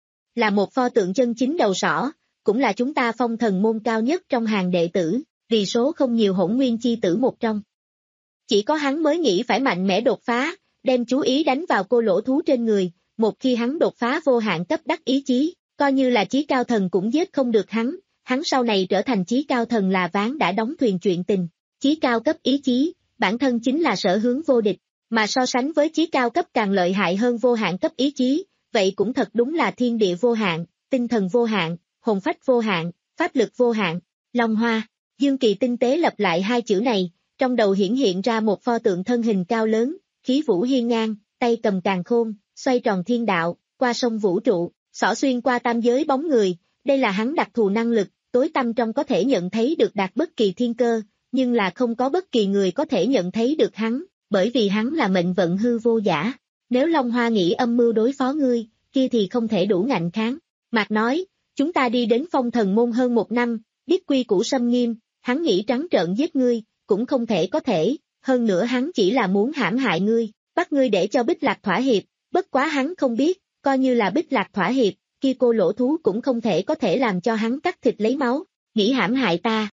Là một pho tượng chân chính đầu sỏ, cũng là chúng ta phong thần môn cao nhất trong hàng đệ tử, vì số không nhiều hỗn nguyên chi tử một trong. Chỉ có hắn mới nghĩ phải mạnh mẽ đột phá, đem chú ý đánh vào cô lỗ thú trên người, một khi hắn đột phá vô hạn cấp đắc ý chí, coi như là chí cao thần cũng giết không được hắn, hắn sau này trở thành chí cao thần là ván đã đóng thuyền chuyện tình. Chí cao cấp ý chí, bản thân chính là sở hướng vô địch, mà so sánh với chí cao cấp càng lợi hại hơn vô hạn cấp ý chí, vậy cũng thật đúng là thiên địa vô hạn, tinh thần vô hạn, hồn phách vô hạn, pháp lực vô hạn. Long Hoa, Dương Kỳ tinh tế lập lại hai chữ này, trong đầu hiển hiện ra một pho tượng thân hình cao lớn, khí vũ hiên ngang, tay cầm càn khôn, xoay tròn thiên đạo, qua sông vũ trụ, xỏ xuyên qua tam giới bóng người, đây là hắn đặc thù năng lực, tối tâm trong có thể nhận thấy được đạt bất kỳ thiên cơ, nhưng là không có bất kỳ người có thể nhận thấy được hắn, bởi vì hắn là mệnh vận hư vô giả. Nếu Long Hoa nghĩ âm mưu đối phó ngươi, kia thì không thể đủ ngạnh kháng. Mạc nói, chúng ta đi đến phong thần môn hơn một năm, biết quy củ xâm nghiêm, hắn nghĩ trắng trợn giết ngươi, cũng không thể có thể, hơn nữa hắn chỉ là muốn hãm hại ngươi, bắt ngươi để cho Bích Lạc thỏa hiệp, bất quá hắn không biết, coi như là Bích Lạc thỏa hiệp, kia cô lỗ thú cũng không thể có thể làm cho hắn cắt thịt lấy máu, nghĩ hãm hại ta.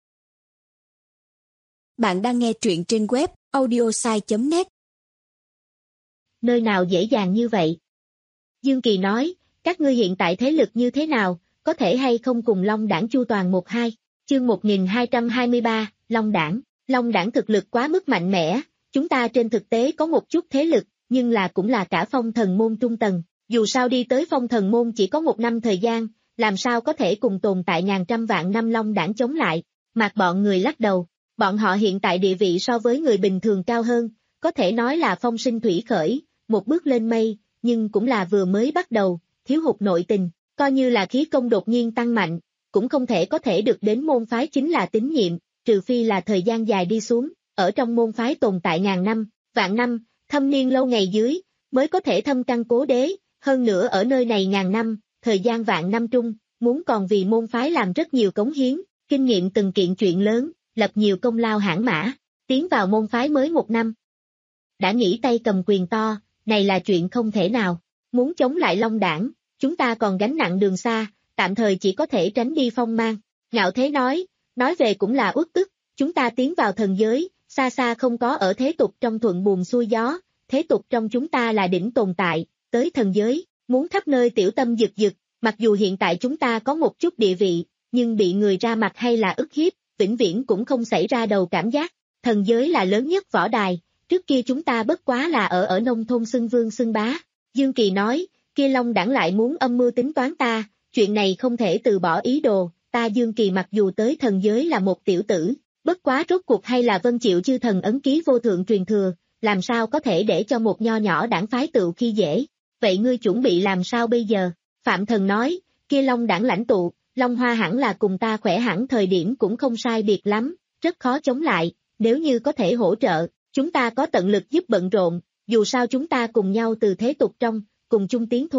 Bạn đang nghe truyện trên web audiosai chấm net. Nơi nào dễ dàng như vậy? Dương Kỳ nói, các ngươi hiện tại thế lực như thế nào, có thể hay không cùng Long Đảng chu toàn một hai, chương một nghìn hai trăm hai mươi ba, Long Đảng, Long Đảng thực lực quá mức mạnh mẽ, chúng ta trên thực tế có một chút thế lực, nhưng là cũng là cả phong thần môn trung tầng, dù sao đi tới phong thần môn chỉ có một năm thời gian, làm sao có thể cùng tồn tại ngàn trăm vạn năm Long Đảng chống lại. Mạc bọn người lắc đầu, bọn họ hiện tại địa vị so với người bình thường cao hơn, có thể nói là phong sinh thủy khởi, một bước lên mây, nhưng cũng là vừa mới bắt đầu, thiếu hụt nội tình, coi như là khí công đột nhiên tăng mạnh, cũng không thể có thể được đến môn phái chính là tín nhiệm, trừ phi là thời gian dài đi xuống, ở trong môn phái tồn tại ngàn năm, vạn năm, thâm niên lâu ngày dưới, mới có thể thâm căn cố đế, hơn nữa ở nơi này ngàn năm, thời gian vạn năm trung, muốn còn vì môn phái làm rất nhiều cống hiến, kinh nghiệm từng kiện chuyện lớn, lập nhiều công lao hãn mã, tiến vào môn phái mới một năm. Đã nghĩ tay cầm quyền to, này là chuyện không thể nào, muốn chống lại Long Đảng, chúng ta còn gánh nặng đường xa, tạm thời chỉ có thể tránh đi phong mang. Ngạo Thế nói, nói về cũng là uất ức, chúng ta tiến vào thần giới, xa xa không có ở thế tục trong thuận buồm xuôi gió, thế tục trong chúng ta là đỉnh tồn tại, tới thần giới, muốn khắp nơi tiểu tâm giật giật, mặc dù hiện tại chúng ta có một chút địa vị, nhưng bị người ra mặt hay là ức hiếp, vĩnh viễn cũng không xảy ra đầu cảm giác, thần giới là lớn nhất võ đài, trước kia chúng ta bất quá là ở ở nông thôn xưng vương xưng bá. Dương Kỳ nói, kia Long Đảng lại muốn âm mưu tính toán ta, chuyện này không thể từ bỏ ý đồ, ta Dương Kỳ mặc dù tới thần giới là một tiểu tử, bất quá rốt cuộc hay là vân chịu chư thần ấn ký vô thượng truyền thừa, làm sao có thể để cho một nho nhỏ đảng phái tựu khi dễ, vậy ngươi chuẩn bị làm sao bây giờ? Phạm Thần nói, kia Long Đảng lãnh tụ, Long Hoa hẳn là cùng ta khỏe hẳn thời điểm cũng không sai biệt lắm, rất khó chống lại, nếu như có thể hỗ trợ, chúng ta có tận lực giúp bận rộn, dù sao chúng ta cùng nhau từ thế tục trong, cùng chung tiến thối,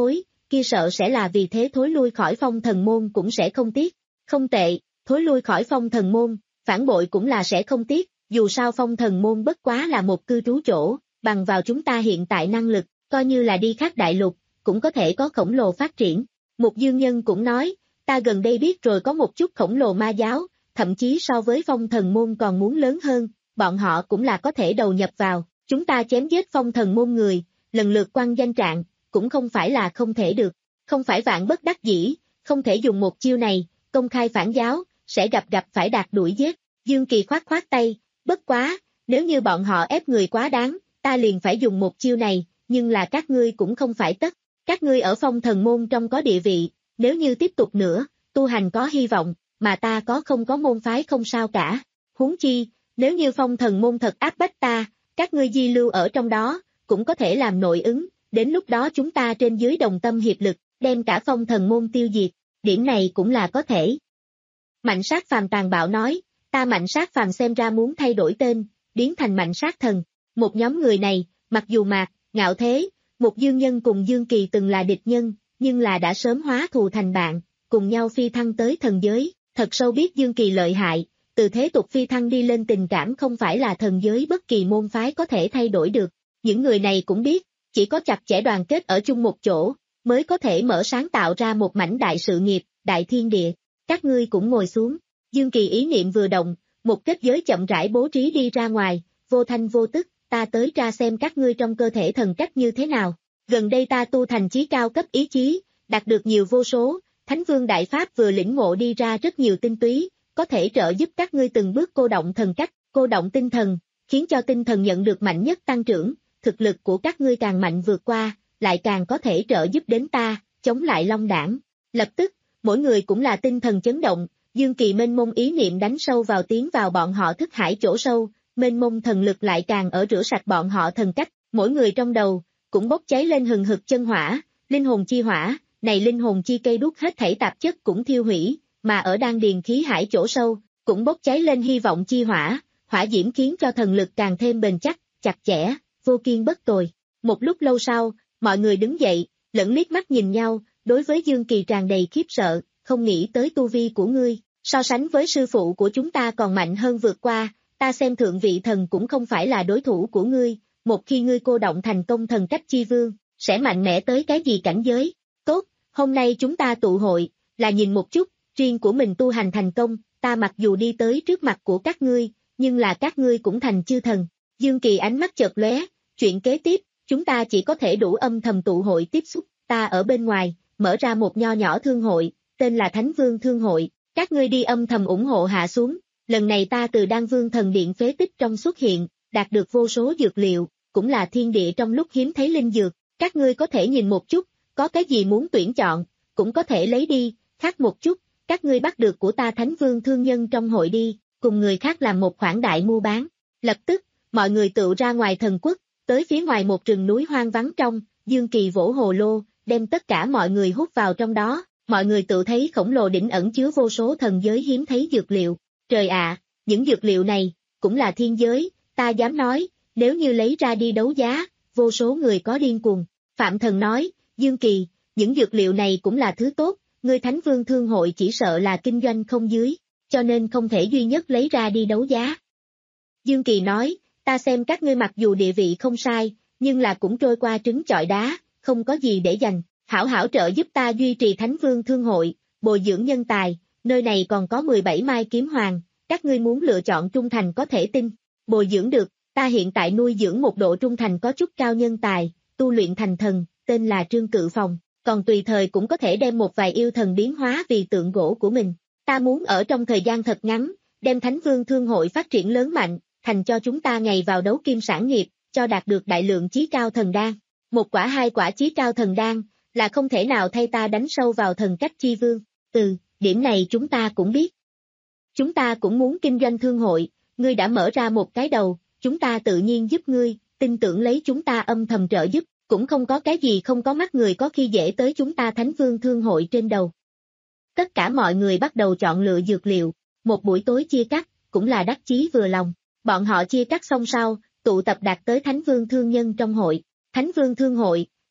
kia sợ sẽ là vì thế thối lui khỏi Phong Thần Môn cũng sẽ không tiếc. Không tệ, thối lui khỏi Phong Thần Môn, phản bội cũng là sẽ không tiếc, dù sao Phong Thần Môn bất quá là một cư trú chỗ, bằng vào chúng ta hiện tại năng lực, coi như là đi khác đại lục, cũng có thể có khổng lồ phát triển. Một dương nhân cũng nói, ta gần đây biết rồi có một chút khổng lồ ma giáo, thậm chí so với Phong Thần Môn còn muốn lớn hơn, bọn họ cũng là có thể đầu nhập vào, chúng ta chém giết Phong Thần Môn người, lần lượt quăng danh trạng, cũng không phải là không thể được, không phải vạn bất đắc dĩ, không thể dùng một chiêu này, công khai phản giáo, sẽ gặp gặp phải đạt đuổi giết. Dương Kỳ khoát khoát tay, bất quá, nếu như bọn họ ép người quá đáng, ta liền phải dùng một chiêu này, nhưng là các ngươi cũng không phải tất, các ngươi ở Phong Thần Môn trong có địa vị, nếu như tiếp tục nữa, tu hành có hy vọng, mà ta có không có môn phái không sao cả. Huống chi, nếu như Phong Thần Môn thật áp bách ta, các ngươi di lưu ở trong đó, cũng có thể làm nội ứng, đến lúc đó chúng ta trên dưới đồng tâm hiệp lực, đem cả Phong Thần Môn tiêu diệt, điểm này cũng là có thể. Mạnh Sát Phàm tàn bạo nói, ta Mạnh Sát Phàm xem ra muốn thay đổi tên, biến thành Mạnh Sát Thần. Một nhóm người này, mặc dù Mạc, Ngạo Thế, một dương nhân cùng Dương Kỳ từng là địch nhân, nhưng là đã sớm hóa thù thành bạn, cùng nhau phi thăng tới thần giới, thật sâu biết Dương Kỳ lợi hại, từ thế tục phi thăng đi lên tình cảm không phải là thần giới bất kỳ môn phái có thể thay đổi được. Những người này cũng biết, chỉ có chặt chẽ đoàn kết ở chung một chỗ, mới có thể mở sáng tạo ra một mảnh đại sự nghiệp, đại thiên địa. Các ngươi cũng ngồi xuống. Dương Kỳ ý niệm vừa động, một kết giới chậm rãi bố trí đi ra ngoài, vô thanh vô tức, ta tới ra xem các ngươi trong cơ thể thần cách như thế nào. Gần đây ta tu thành chí cao cấp ý chí, đạt được nhiều vô số, Thánh Vương Đại Pháp vừa lĩnh ngộ đi ra rất nhiều tinh túy, có thể trợ giúp các ngươi từng bước cô động thần cách, cô động tinh thần, khiến cho tinh thần nhận được mạnh nhất tăng trưởng, thực lực của các ngươi càng mạnh vượt qua, lại càng có thể trợ giúp đến ta, chống lại Long Đảng. Lập tức, mỗi người cũng là tinh thần chấn động, Dương Kỳ mênh mông ý niệm đánh sâu vào tiến vào bọn họ thức hải chỗ sâu, mênh mông thần lực lại càng ở rửa sạch bọn họ thần cách, mỗi người trong đầu, cũng bốc cháy lên hừng hực chân hỏa, linh hồn chi hỏa, này linh hồn chi cây đốt hết thảy tạp chất cũng thiêu hủy, mà ở đan điền khí hải chỗ sâu, cũng bốc cháy lên hy vọng chi hỏa, hỏa diễm khiến cho thần lực càng thêm bền chắc, chặt chẽ, vô kiên bất tồi. Một lúc lâu sau, mọi người đứng dậy, lẫn liếc mắt nhìn nhau, đối với Dương Kỳ tràn đầy khiếp sợ, không nghĩ tới tu vi của ngươi, so sánh với sư phụ của chúng ta còn mạnh hơn vượt qua, ta xem thượng vị thần cũng không phải là đối thủ của ngươi, một khi ngươi cô động thành công thần cách chi vương, sẽ mạnh mẽ tới cái gì cảnh giới. Tốt, hôm nay chúng ta tụ hội, là nhìn một chút, riêng của mình tu hành thành công, ta mặc dù đi tới trước mặt của các ngươi, nhưng là các ngươi cũng thành chư thần. Dương Kỳ ánh mắt chợt lóe, chuyện kế tiếp, chúng ta chỉ có thể đủ âm thầm tụ hội tiếp xúc, ta ở bên ngoài, mở ra một nho nhỏ thương hội, tên là Thánh Vương Thương Hội, các ngươi đi âm thầm ủng hộ hạ xuống, lần này ta từ Đan Vương Thần Điện phế tích trong xuất hiện, đạt được vô số dược liệu, cũng là thiên địa trong lúc hiếm thấy linh dược, các ngươi có thể nhìn một chút, có cái gì muốn tuyển chọn, cũng có thể lấy đi, khác một chút, các ngươi bắt được của ta Thánh Vương thương nhân trong hội đi, cùng người khác làm một khoản đại mua bán. Lập tức, mọi người tụ ra ngoài thần quốc, tới phía ngoài một rừng núi hoang vắng trong, Dương Kỳ vỗ hồ lô, đem tất cả mọi người hút vào trong đó, mọi người tự thấy khổng lồ đỉnh ẩn chứa vô số thần giới hiếm thấy dược liệu. Trời ạ, những dược liệu này, cũng là thiên giới, ta dám nói, nếu như lấy ra đi đấu giá, vô số người có điên cuồng. Phạm Thần nói, Dương Kỳ, những dược liệu này cũng là thứ tốt, ngươi Thánh Vương Thương Hội chỉ sợ là kinh doanh không dưới, cho nên không thể duy nhất lấy ra đi đấu giá. Dương Kỳ nói, ta xem các ngươi mặc dù địa vị không sai, nhưng là cũng trôi qua trứng chọi đá, không có gì để dành, hảo hảo trợ giúp ta duy trì Thánh Vương Thương Hội, bồi dưỡng nhân tài, nơi này còn có mười bảy mai kiếm hoàng, các ngươi muốn lựa chọn trung thành có thể tin, bồi dưỡng được, ta hiện tại nuôi dưỡng một độ trung thành có chút cao nhân tài, tu luyện thành thần, tên là Trương Cự Phòng, còn tùy thời cũng có thể đem một vài yêu thần biến hóa vì tượng gỗ của mình. Ta muốn ở trong thời gian thật ngắn, đem Thánh Vương Thương Hội phát triển lớn mạnh, thành cho chúng ta ngày vào đấu kim sản nghiệp, cho đạt được đại lượng chí cao thần đan. Một quả hai quả chí cao thần đan, là không thể nào thay ta đánh sâu vào thần cách chi vương. Ừ, điểm này chúng ta cũng biết. Chúng ta cũng muốn kinh doanh thương hội, ngươi đã mở ra một cái đầu, chúng ta tự nhiên giúp ngươi, tin tưởng lấy chúng ta âm thầm trợ giúp, cũng không có cái gì không có mắt người có khi dễ tới chúng ta Thánh Vương Thương Hội trên đầu. Tất cả mọi người bắt đầu chọn lựa dược liệu, một buổi tối chia cắt, cũng là đắc chí vừa lòng. Bọn họ chia cắt xong sau, tụ tập đạt tới Thánh Vương Thương Nhân trong hội. Thánh Vương Thương Hội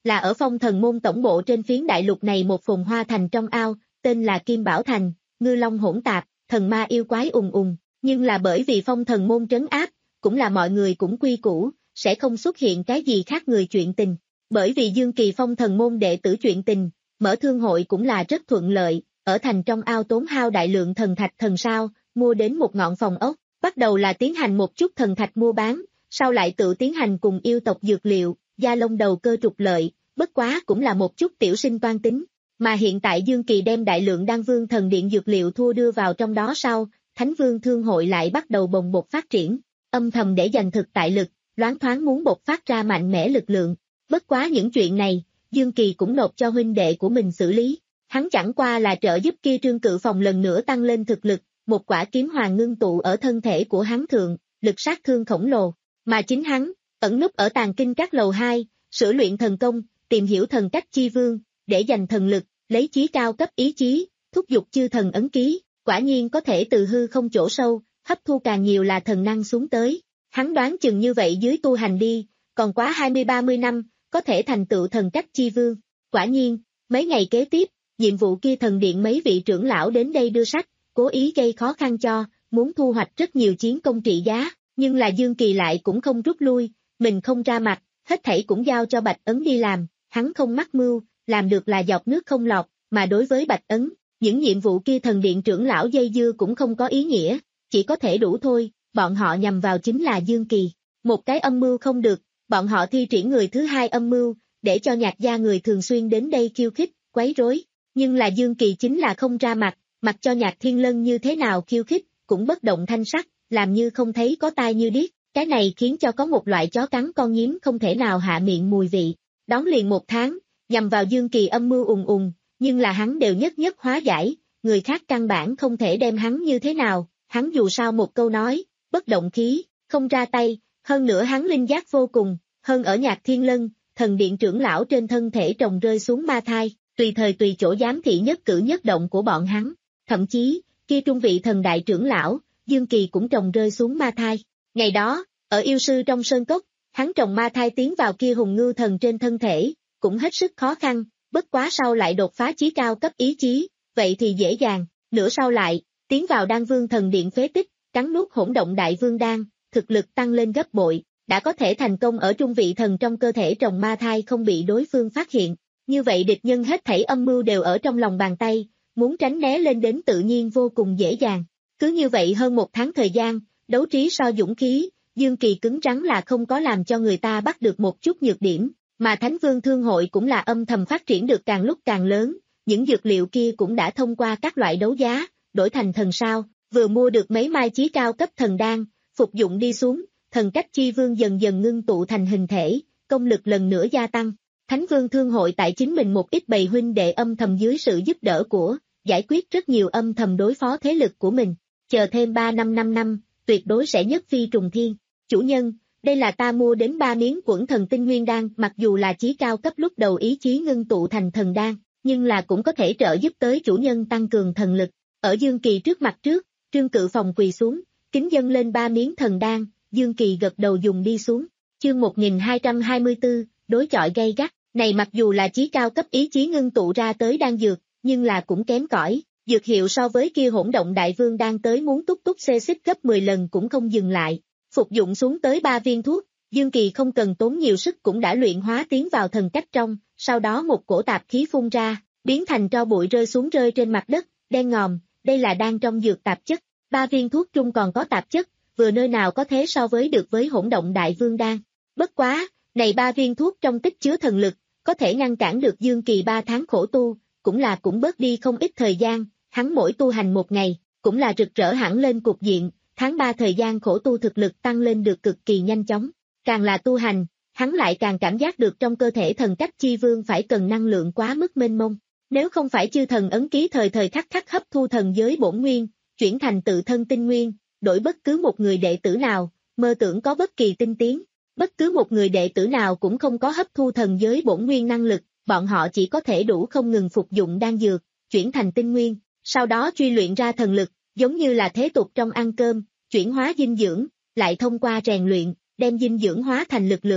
là ở Phong Thần Môn tổng bộ trên phiến đại lục này một phồn hoa thành trong ao, tên là Kim Bảo Thành, ngư long hỗn tạp, thần ma yêu quái ùng ùng, nhưng là bởi vì Phong Thần Môn trấn áp, cũng là mọi người cũng quy củ, sẽ không xuất hiện cái gì khác người chuyện tình. Bởi vì Dương Kỳ Phong Thần Môn đệ tử chuyện tình, mở thương hội cũng là rất thuận lợi, ở thành trong ao tốn hao đại lượng thần thạch thần sao, mua đến một ngọn phòng ốc, bắt đầu là tiến hành một chút thần thạch mua bán, sau lại tự tiến hành cùng yêu tộc dược liệu, gia lông đầu cơ trục lợi, bất quá cũng là một chút tiểu sinh toan tính. Mà hiện tại Dương Kỳ đem đại lượng Đan Vương thần điện dược liệu thua đưa vào trong đó sau, Thánh Vương thương hội lại bắt đầu bồng bột phát triển, âm thầm để giành thực tại lực, loáng thoáng muốn bộc phát ra mạnh mẽ lực lượng. Bất quá những chuyện này, Dương Kỳ cũng nộp cho huynh đệ của mình xử lý. Hắn chẳng qua là trợ giúp kia Trương Cự Phòng lần nữa tăng lên thực lực, một quả kiếm hoàng ngưng tụ ở thân thể của hắn thượng, lực sát thương khổng lồ. Mà chính hắn, ẩn núp ở tàng kinh các lầu hai, sửa luyện thần công, tìm hiểu thần cách chi vương, để giành thần lực, lấy chí cao cấp ý chí, thúc giục chư thần ấn ký, quả nhiên có thể từ hư không chỗ sâu, hấp thu càng nhiều là thần năng xuống tới. Hắn đoán chừng như vậy dưới tu hành đi, còn quá hai mươi ba mươi năm, có thể thành tựu thần cách chi vương. Quả nhiên, mấy ngày kế tiếp, nhiệm vụ kia thần điện mấy vị trưởng lão đến đây đưa sách, cố ý gây khó khăn cho, muốn thu hoạch rất nhiều chiến công trị giá, nhưng là Dương Kỳ lại cũng không rút lui, mình không ra mặt, hết thảy cũng giao cho Bạch Ấn đi làm, hắn không mắc mưu, làm được là dọc nước không lọt, mà đối với Bạch Ấn, những nhiệm vụ kia thần điện trưởng lão dây dưa cũng không có ý nghĩa, chỉ có thể đủ thôi, bọn họ nhằm vào chính là Dương Kỳ. Một cái âm mưu không được, bọn họ thi triển người thứ hai âm mưu, để cho Nhạc gia người thường xuyên đến đây khiêu khích, quấy rối, nhưng là Dương Kỳ chính là không ra mặt, mặc cho Nhạc Thiên Lân như thế nào khiêu khích, cũng bất động thanh sắc, làm như không thấy có tai như điếc, cái này khiến cho có một loại chó cắn con nhím không thể nào hạ miệng mùi vị. Đón liền một tháng, nhằm vào Dương Kỳ âm mưu ùng ùng, nhưng là hắn đều nhất nhất hóa giải, người khác căn bản không thể đem hắn như thế nào, hắn dù sao một câu nói, bất động khí, không ra tay, hơn nữa hắn linh giác vô cùng, hơn ở Nhạc Thiên Lân, thần điện trưởng lão trên thân thể trồng rơi xuống ma thai, tùy thời tùy chỗ giám thị nhất cử nhất động của bọn hắn, thậm chí, kia trung vị thần đại trưởng lão, Dương Kỳ cũng trồng rơi xuống ma thai. Ngày đó, ở yêu sư trong sơn cốc, hắn trồng ma thai tiến vào kia hùng ngưu thần trên thân thể, cũng hết sức khó khăn, bất quá sau lại đột phá chí cao cấp ý chí, vậy thì dễ dàng, nửa sau lại, tiến vào Đan Vương thần điện phế tích, cắn nuốt hỗn động đại vương đan, thực lực tăng lên gấp bội, đã có thể thành công ở trung vị thần trong cơ thể trồng ma thai không bị đối phương phát hiện. Như vậy địch nhân hết thảy âm mưu đều ở trong lòng bàn tay, muốn tránh né lên đến tự nhiên vô cùng dễ dàng. Cứ như vậy hơn một tháng thời gian, đấu trí so dũng khí, Dương Kỳ cứng rắn là không có làm cho người ta bắt được một chút nhược điểm, mà Thánh Vương Thương hội cũng là âm thầm phát triển được càng lúc càng lớn, những dược liệu kia cũng đã thông qua các loại đấu giá, đổi thành thần sao, vừa mua được mấy mai chí cao cấp thần đan, phục dụng đi xuống, thần cách chi vương dần dần ngưng tụ thành hình thể, công lực lần nữa gia tăng. Thánh Vương Thương hội tại chính mình một ít bầy huynh đệ âm thầm dưới sự giúp đỡ của, giải quyết rất nhiều âm thầm đối phó thế lực của mình, chờ thêm ba năm năm năm, tuyệt đối sẽ nhất phi trùng thiên. Chủ nhân, đây là ta mua đến ba miếng Quẩn Thần Tinh Nguyên Đan, mặc dù là chí cao cấp lúc đầu ý chí ngưng tụ thành thần đan, nhưng là cũng có thể trợ giúp tới chủ nhân tăng cường thần lực. Ở Dương Kỳ trước mặt trước, Trương Cự Phòng quỳ xuống, kính dâng lên ba miếng thần đan, Dương Kỳ gật đầu dùng đi xuống. Chương một nghìn hai trăm hai mươi tư, đối chọi gay gắt, này mặc dù là chí cao cấp ý chí ngưng tụ ra tới đan dược, nhưng là cũng kém cỏi, dược hiệu so với kia hỗn động đại vương đan tới muốn túc túc xê xích gấp mười lần cũng không dừng lại. Phục dụng xuống tới ba viên thuốc, Dương Kỳ không cần tốn nhiều sức cũng đã luyện hóa tiến vào thần cách trong, sau đó một cổ tạp khí phun ra, biến thành tro bụi rơi xuống rơi trên mặt đất, đen ngòm, đây là đan trong dược tạp chất, ba viên thuốc trung còn có tạp chất, vừa nơi nào có thế so với được với hỗn động đại vương đan. Bất quá, này ba viên thuốc trong tích chứa thần lực, có thể ngăn cản được Dương Kỳ ba tháng khổ tu, cũng là cũng bớt đi không ít thời gian, hắn mỗi tu hành một ngày, cũng là rực rỡ hẳn lên cục diện, tháng ba thời gian khổ tu thực lực tăng lên được cực kỳ nhanh chóng, càng là tu hành, hắn lại càng cảm giác được trong cơ thể thần cách chi vương phải cần năng lượng quá mức mênh mông, nếu không phải chư thần ấn ký thời thời khắc khắc hấp thu thần giới bổn nguyên, chuyển thành tự thân tinh nguyên, đổi bất cứ một người đệ tử nào, mơ tưởng có bất kỳ tinh tiến, bất cứ một người đệ tử nào cũng không có hấp thu thần giới bổn nguyên năng lực, bọn họ chỉ có thể đủ không ngừng phục dụng đan dược, chuyển thành tinh nguyên, sau đó truy luyện ra thần lực, giống như là thế tục trong ăn cơm, chuyển hóa dinh dưỡng, lại thông qua rèn luyện, đem dinh dưỡng hóa thành lực lượng.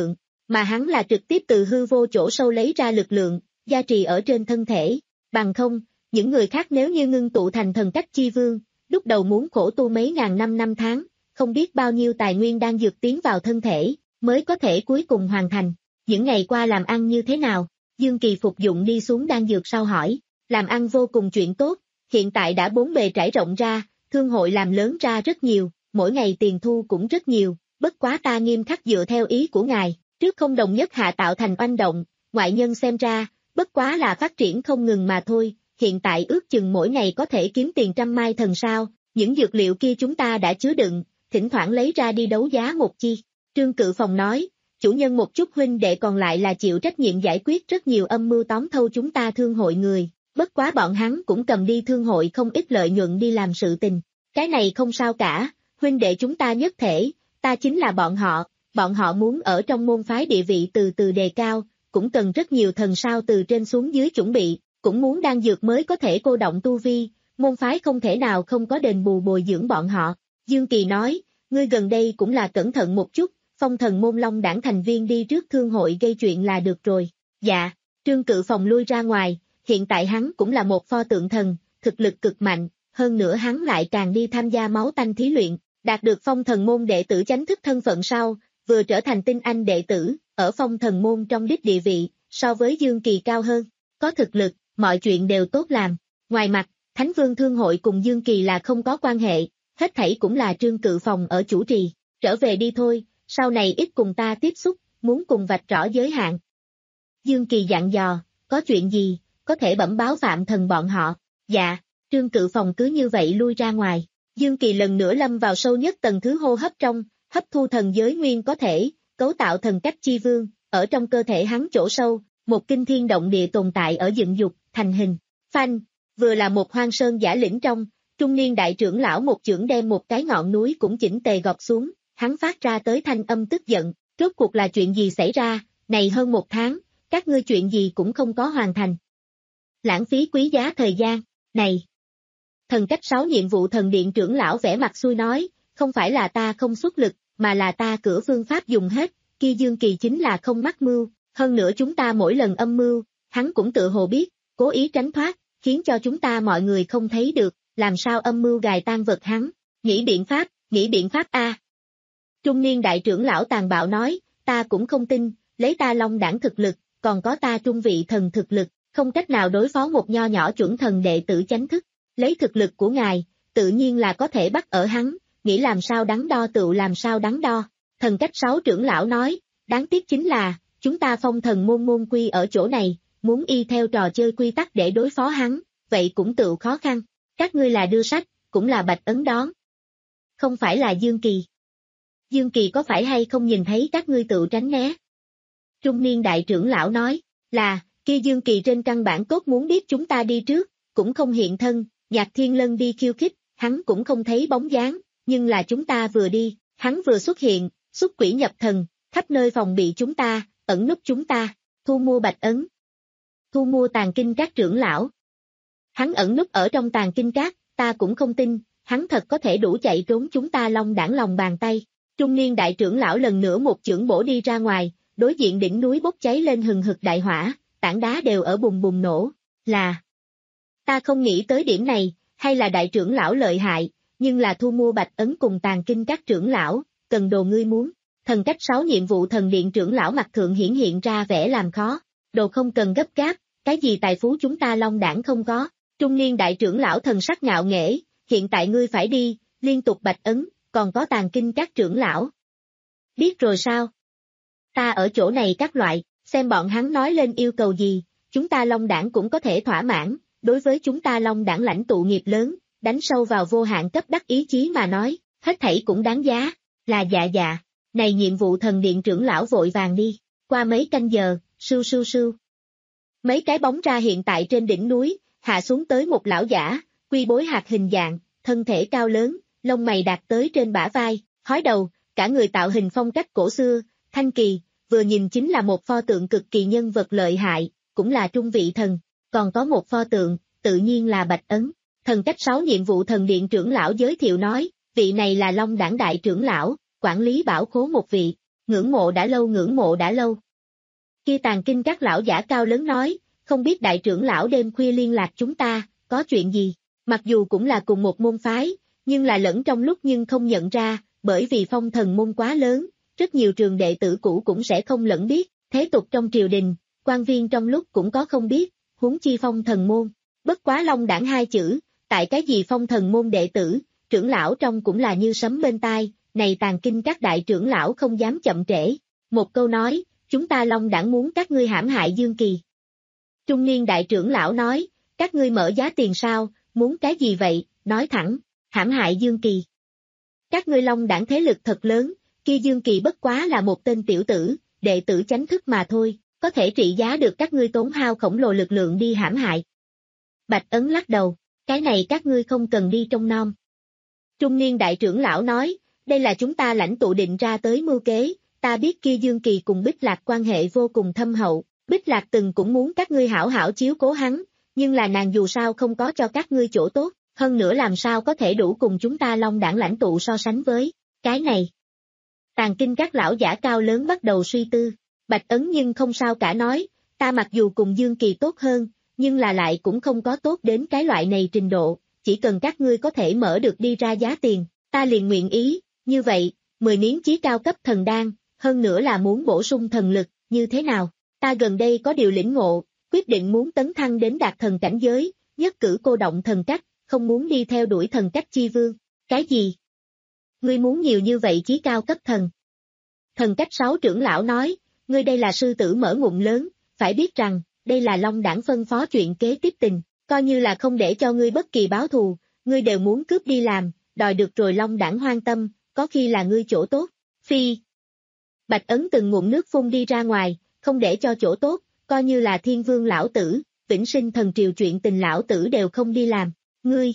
mà hắn là trực tiếp từ hư vô chỗ sâu lấy ra lực lượng, gia trì ở trên thân thể, bằng không, những người khác nếu như ngưng tụ thành thần cách chi vương, lúc đầu muốn khổ tu mấy ngàn năm năm tháng, không biết bao nhiêu tài nguyên đang dược tiến vào thân thể, mới có thể cuối cùng hoàn thành. Những ngày qua làm ăn như thế nào? Dương Kỳ phục dụng đi xuống đan dược sau hỏi, làm ăn vô cùng chuyện tốt, hiện tại đã bốn bề trải rộng ra, thương hội làm lớn ra rất nhiều, mỗi ngày tiền thu cũng rất nhiều, bất quá ta nghiêm khắc dựa theo ý của ngài, trước không đồng nhất hạ tạo thành oanh động, ngoại nhân xem ra, bất quá là phát triển không ngừng mà thôi, hiện tại ước chừng mỗi ngày có thể kiếm tiền trăm mai thần sao, những dược liệu kia chúng ta đã chứa đựng, thỉnh thoảng lấy ra đi đấu giá một chi. Trương Cự Phòng nói, chủ nhân một chút huynh đệ còn lại là chịu trách nhiệm giải quyết rất nhiều âm mưu tóm thâu chúng ta thương hội người, bất quá bọn hắn cũng cầm đi thương hội không ít lợi nhuận đi làm sự tình. Cái này không sao cả, huynh đệ chúng ta nhất thể, ta chính là bọn họ, bọn họ muốn ở trong môn phái địa vị từ từ đề cao, cũng cần rất nhiều thần sao từ trên xuống dưới chuẩn bị, cũng muốn đan dược mới có thể cô động tu vi, môn phái không thể nào không có đền bù bồi dưỡng bọn họ. Dương Kỳ nói, ngươi gần đây cũng là cẩn thận một chút, phong thần môn long đảng thành viên đi trước thương hội gây chuyện là được rồi. Dạ, Trương Cự Phòng lui ra ngoài, hiện tại hắn cũng là một pho tượng thần, thực lực cực mạnh, hơn nữa hắn lại càng đi tham gia máu tanh thí luyện, đạt được phong thần môn đệ tử chánh thức thân phận sau, vừa trở thành tinh anh đệ tử, ở phong thần môn trong đích địa vị, so với Dương Kỳ cao hơn, có thực lực, mọi chuyện đều tốt làm. Ngoài mặt, Thánh Vương Thương hội cùng Dương Kỳ là không có quan hệ, hết thảy cũng là Trương Cự Phòng ở chủ trì, trở về đi thôi, sau này ít cùng ta tiếp xúc, muốn cùng vạch rõ giới hạn. Dương Kỳ dặn dò, có chuyện gì, có thể bẩm báo Phạm Thần bọn họ. Dạ, Trương Cự Phòng cứ như vậy lui ra ngoài. Dương Kỳ lần nữa lâm vào sâu nhất tầng thứ hô hấp trong, hấp thu thần giới nguyên có thể, cấu tạo thần cách chi vương, ở trong cơ thể hắn chỗ sâu, một kinh thiên động địa tồn tại ở dựng dục, thành hình. Phanh, vừa là một hoang sơn giả lĩnh trong, trung niên đại trưởng lão một chưởng đem một cái ngọn núi cũng chỉnh tề gọt xuống, hắn phát ra tới thanh âm tức giận, rốt cuộc là chuyện gì xảy ra, này hơn một tháng, các ngươi chuyện gì cũng không có hoàn thành. Lãng phí quý giá thời gian, này. Thần cách sáu nhiệm vụ thần điện trưởng lão vẻ mặt xui nói, không phải là ta không xuất lực, mà là ta cửa phương pháp dùng hết, kia Dương Kỳ chính là không mắc mưu, hơn nữa chúng ta mỗi lần âm mưu, hắn cũng tự hồ biết, cố ý tránh thoát, khiến cho chúng ta mọi người không thấy được, làm sao âm mưu gài tan vật hắn, nghĩ biện pháp, nghĩ biện pháp a. Trung niên đại trưởng lão tàn bạo nói, ta cũng không tin, lấy ta long đảng thực lực, còn có ta trung vị thần thực lực, không cách nào đối phó một nho nhỏ chuẩn thần đệ tử chánh thức, lấy thực lực của ngài, tự nhiên là có thể bắt ở hắn, nghĩ làm sao đắn đo tự làm sao đắn đo. Thần cách sáu trưởng lão nói, đáng tiếc chính là, chúng ta phong thần môn môn quy ở chỗ này, muốn y theo trò chơi quy tắc để đối phó hắn, vậy cũng tự khó khăn, các ngươi là đưa sách, cũng là bạch ấn đón. Không phải là Dương Kỳ. Dương Kỳ có phải hay không nhìn thấy các ngươi tự tránh né? Trung niên đại trưởng lão nói, là, kia Dương Kỳ trên căn bản cốt muốn biết chúng ta đi trước, cũng không hiện thân, Nhạc Thiên Lân đi khiêu khích, hắn cũng không thấy bóng dáng, nhưng là chúng ta vừa đi, hắn vừa xuất hiện, xuất quỷ nhập thần, khắp nơi phòng bị chúng ta, ẩn núp chúng ta, thu mua bạch ấn. Thu mua tàn kinh các trưởng lão. Hắn ẩn núp ở trong tàn kinh các, ta cũng không tin, hắn thật có thể đủ chạy trốn chúng ta long đảng lòng bàn tay. Trung niên đại trưởng lão lần nữa một chưởng bổ đi ra ngoài, đối diện đỉnh núi bốc cháy lên hừng hực đại hỏa, tảng đá đều ở bùng bùng nổ, là. Ta không nghĩ tới điểm này, hay là đại trưởng lão lợi hại, nhưng là thu mua bạch ấn cùng tàn kinh các trưởng lão, cần đồ ngươi muốn. Thần cách sáu nhiệm vụ thần điện trưởng lão mặt thượng hiển hiện ra vẻ làm khó, đồ không cần gấp gáp, cái gì tài phú chúng ta long đảng không có. Trung niên đại trưởng lão thần sắc ngạo nghễ, hiện tại ngươi phải đi, liên tục bạch ấn, còn có tàn kinh các trưởng lão. Biết rồi sao? Ta ở chỗ này các loại, xem bọn hắn nói lên yêu cầu gì, chúng ta long đảng cũng có thể thỏa mãn, đối với chúng ta long đảng lãnh tụ nghiệp lớn, đánh sâu vào vô hạn cấp đắc ý chí mà nói, hết thảy cũng đáng giá, là dạ dạ, này nhiệm vụ thần điện trưởng lão vội vàng đi, qua mấy canh giờ, sưu sưu sưu. Mấy cái bóng ra hiện tại trên đỉnh núi, hạ xuống tới một lão giả, quy bối hạt hình dạng, thân thể cao lớn, lông mày đạt tới trên bả vai, hói đầu, cả người tạo hình phong cách cổ xưa, thanh kỳ, vừa nhìn chính là một pho tượng cực kỳ nhân vật lợi hại, cũng là trung vị thần, còn có một pho tượng, tự nhiên là bạch ấn. Thần cách sáu nhiệm vụ thần điện trưởng lão giới thiệu nói, vị này là long đảng đại trưởng lão, quản lý bảo khố một vị. ngưỡng mộ đã lâu ngưỡng mộ đã lâu. Kia Tàng Kinh các lão giả cao lớn nói, không biết đại trưởng lão đêm khuya liên lạc chúng ta, có chuyện gì, mặc dù cũng là cùng một môn phái, nhưng là lẫn trong lúc nhưng không nhận ra, bởi vì phong thần môn quá lớn, rất nhiều trường đệ tử cũ cũng sẽ không lẫn biết, thế tục trong triều đình, quan viên trong lúc cũng có không biết, huống chi phong thần môn, bất quá long đảng hai chữ, tại cái gì phong thần môn đệ tử, trưởng lão trong cũng là như sấm bên tai, này Tàng Kinh các đại trưởng lão không dám chậm trễ, một câu nói, chúng ta long đảng muốn các ngươi hãm hại Dương Kỳ. Trung niên đại trưởng lão nói, các ngươi mở giá tiền sao, muốn cái gì vậy, nói thẳng, hãm hại Dương Kỳ. Các ngươi long đảng thế lực thật lớn, kia Dương Kỳ bất quá là một tên tiểu tử, đệ tử chánh thức mà thôi, có thể trị giá được các ngươi tốn hao khổng lồ lực lượng đi hãm hại. Bạch Ấn lắc đầu, cái này các ngươi không cần đi trông nom. Trung niên đại trưởng lão nói, đây là chúng ta lãnh tụ định ra tới mưu kế, ta biết kia Dương Kỳ cùng Bích Lạc quan hệ vô cùng thâm hậu, Bích Lạc từng cũng muốn các ngươi hảo hảo chiếu cố hắn, nhưng là nàng dù sao không có cho các ngươi chỗ tốt, hơn nữa làm sao có thể đủ cùng chúng ta long đảng lãnh tụ so sánh với, cái này. Tàng Kinh các lão giả cao lớn bắt đầu suy tư, Bạch Ấn nhưng không sao cả nói, ta mặc dù cùng Dương Kỳ tốt hơn, nhưng là lại cũng không có tốt đến cái loại này trình độ, chỉ cần các ngươi có thể mở được đi ra giá tiền, ta liền nguyện ý, như vậy, mười miếng chí cao cấp thần đan, hơn nữa là muốn bổ sung thần lực, như thế nào, ta gần đây có điều lĩnh ngộ, quyết định muốn tấn thăng đến đạt thần cảnh giới, nhất cử cô động thần cách, không muốn đi theo đuổi thần cách chi vương, cái gì? Ngươi muốn nhiều như vậy chí cao cấp thần. Thần cách sáu trưởng lão nói, ngươi đây là sư tử mở ngụm lớn, phải biết rằng, đây là long đảng phân phó chuyện kế tiếp tình, coi như là không để cho ngươi bất kỳ báo thù, ngươi đều muốn cướp đi làm, đòi được rồi long đảng hoang tâm, có khi là ngươi chỗ tốt, phi. Bạch Ấn từng ngụm nước phun đi ra ngoài, không để cho chỗ tốt, coi như là thiên vương lão tử, vĩnh sinh thần triều chuyện tình lão tử đều không đi làm, ngươi.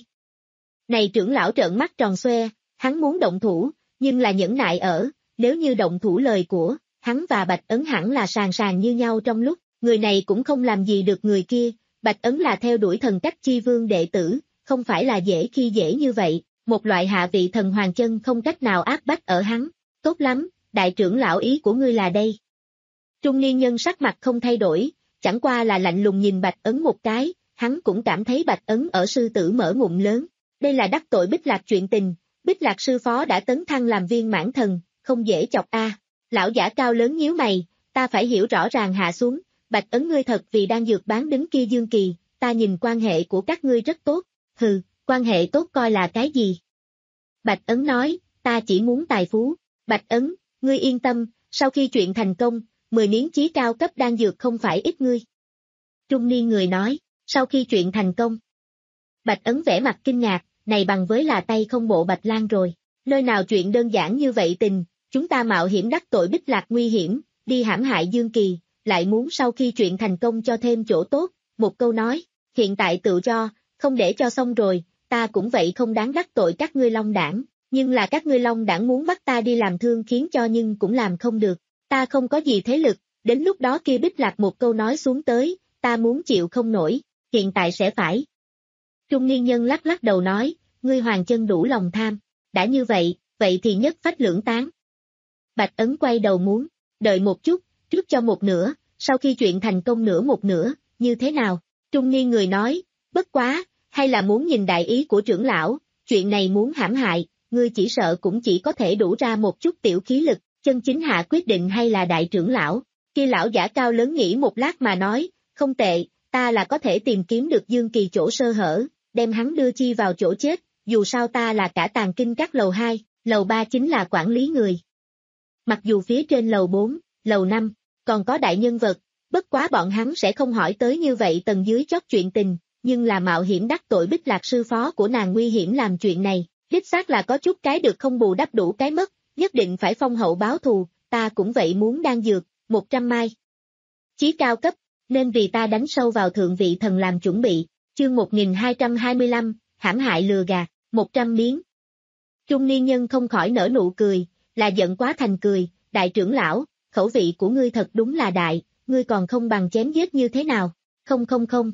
Này trưởng lão trợn mắt tròn xoe, hắn muốn động thủ, nhưng là nhẫn nại ở, nếu như động thủ lời của, hắn và Bạch Ấn hẳn là sàng sàng như nhau trong lúc, người này cũng không làm gì được người kia, Bạch Ấn là theo đuổi thần cách chi vương đệ tử, không phải là dễ khi dễ như vậy, một loại hạ vị thần hoàng chân không cách nào áp bách ở hắn, tốt lắm, đại trưởng lão ý của ngươi là đây. Trung niên nhân sắc mặt không thay đổi, chẳng qua là lạnh lùng nhìn Bạch Ấn một cái, hắn cũng cảm thấy Bạch Ấn ở sư tử mở ngụm lớn, đây là đắc tội Bích Lạc chuyện tình, Bích Lạc sư phó đã tấn thăng làm viên mãn thần, không dễ chọc a. À. Lão giả cao lớn nhíu mày, ta phải hiểu rõ ràng hạ xuống, Bạch Ấn ngươi thật vì đang dược bán đứng kia Dương Kỳ, ta nhìn quan hệ của các ngươi rất tốt, hừ, quan hệ tốt coi là cái gì? Bạch Ấn nói, ta chỉ muốn tài phú, Bạch Ấn, ngươi yên tâm, sau khi chuyện thành công, mười miếng chí cao cấp đan dược không phải ít ngươi. Trung niên người nói, sau khi chuyện thành công. Bạch Ấn vẻ mặt kinh ngạc, này bằng với là tay không bộ Bạch Lan rồi, nơi nào chuyện đơn giản như vậy tình, chúng ta mạo hiểm đắc tội Bích Lạc nguy hiểm, đi hãm hại Dương Kỳ, lại muốn sau khi chuyện thành công cho thêm chỗ tốt, một câu nói, hiện tại tự cho, không để cho xong rồi, ta cũng vậy không đáng đắc tội các ngươi long đảng, nhưng là các ngươi long đảng muốn bắt ta đi làm thương khiến cho nhưng cũng làm không được, ta không có gì thế lực, đến lúc đó kia Bích Lạc một câu nói xuống tới, ta muốn chịu không nổi, hiện tại sẽ phải. Trung niên nhân lắc lắc đầu nói, ngươi hoàng chân đủ lòng tham, đã như vậy, vậy thì nhất phách lưỡng tán. Bạch Ấn quay đầu muốn, đợi một chút, trước cho một nửa, sau khi chuyện thành công nửa một nửa, như thế nào? Trung niên người nói, bất quá, hay là muốn nhìn đại ý của trưởng lão, chuyện này muốn hãm hại, ngươi chỉ sợ cũng chỉ có thể đủ ra một chút tiểu khí lực, chân chính hạ quyết định hay là đại trưởng lão. Kia lão giả cao lớn nghĩ một lát mà nói, không tệ, ta là có thể tìm kiếm được Dương Kỳ chỗ sơ hở, đem hắn đưa chi vào chỗ chết, dù sao ta là cả Tàng Kinh các lầu hai, lầu ba chính là quản lý người. Mặc dù phía trên lầu bốn, lầu năm, còn có đại nhân vật, bất quá bọn hắn sẽ không hỏi tới như vậy tầng dưới chót chuyện tình, nhưng là mạo hiểm đắc tội Bích Lạc sư phó của nàng nguy hiểm làm chuyện này, đích xác là có chút cái được không bù đắp đủ cái mất, nhất định phải phong hậu báo thù, ta cũng vậy muốn đan dược, một trăm mai. Chí cao cấp, nên vì ta đánh sâu vào thượng vị thần làm chuẩn bị, chương một nghìn hai trăm hai mươi lăm, hãm hại lừa gạt, một trăm miếng. Trung niên nhân không khỏi nở nụ cười, là giận quá thành cười, đại trưởng lão, khẩu vị của ngươi thật đúng là đại, ngươi còn không bằng chém giết như thế nào, không không không.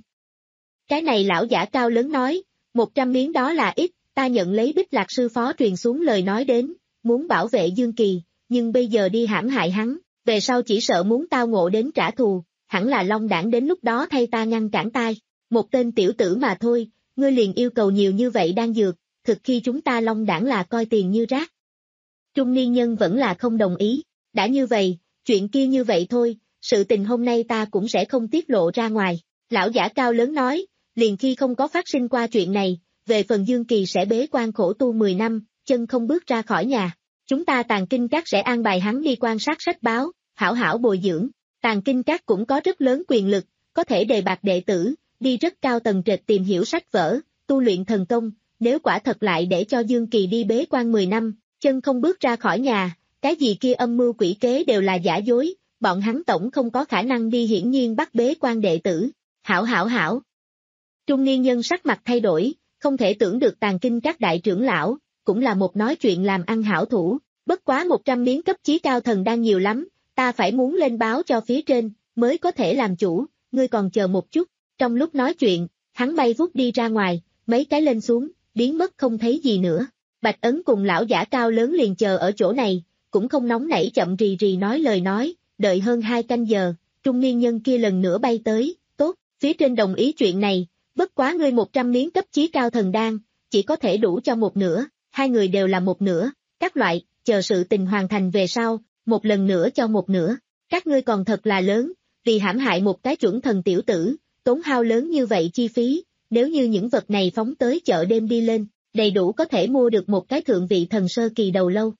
Cái này lão giả cao lớn nói, một trăm miếng đó là ít, ta nhận lấy Bích Lạc sư phó truyền xuống lời nói đến, muốn bảo vệ Dương Kỳ, nhưng bây giờ đi hãm hại hắn, về sau chỉ sợ muốn tao ngộ đến trả thù, hẳn là Long Đảng đến lúc đó thay ta ngăn cản tai. Một tên tiểu tử mà thôi, ngươi liền yêu cầu nhiều như vậy đan dược, thực khi chúng ta Long Đảng là coi tiền như rác. Trung niên nhân vẫn là không đồng ý, đã như vậy, chuyện kia như vậy thôi, sự tình hôm nay ta cũng sẽ không tiết lộ ra ngoài. Lão giả cao lớn nói, liền khi không có phát sinh qua chuyện này, về phần Dương Kỳ sẽ bế quan khổ tu mười năm, chân không bước ra khỏi nhà. Chúng ta Tàng Kinh Các sẽ an bài hắn đi quan sát sách báo, hảo hảo bồi dưỡng. Tàng Kinh Các cũng có rất lớn quyền lực, có thể đề bạt đệ tử, đi rất cao tầng trệt tìm hiểu sách vở, tu luyện thần công. Nếu quả thật lại để cho Dương Kỳ đi bế quan mười năm, chân không bước ra khỏi nhà, cái gì kia âm mưu quỷ kế đều là giả dối, bọn hắn tổng không có khả năng đi hiển nhiên bắt bế quan đệ tử. Hảo hảo hảo. Trung niên nhân sắc mặt thay đổi, không thể tưởng được Tàng Kinh Các đại trưởng lão, cũng là một nói chuyện làm ăn hảo thủ, bất quá một trăm miếng cấp chí cao thần đang nhiều lắm, ta phải muốn lên báo cho phía trên, mới có thể làm chủ, ngươi còn chờ một chút. Trong lúc nói chuyện, hắn bay vút đi ra ngoài, mấy cái lên xuống, biến mất không thấy gì nữa. Bạch Ấn cùng lão giả cao lớn liền chờ ở chỗ này, cũng không nóng nảy chậm rì rì nói lời nói, đợi hơn hai canh giờ, trung niên nhân kia lần nữa bay tới, tốt, phía trên đồng ý chuyện này, bất quá ngươi một trăm miếng cấp chí cao thần đan, chỉ có thể đủ cho một nửa, hai người đều là một nửa, các loại, chờ sự tình hoàn thành về sau, một lần nữa cho một nửa, các ngươi còn thật là lớn, vì hãm hại một cái chuẩn thần tiểu tử, tốn hao lớn như vậy chi phí, nếu như những vật này phóng tới chợ đêm đi lên, đầy đủ có thể mua được một cái thượng vị thần sơ kỳ đầu lâu.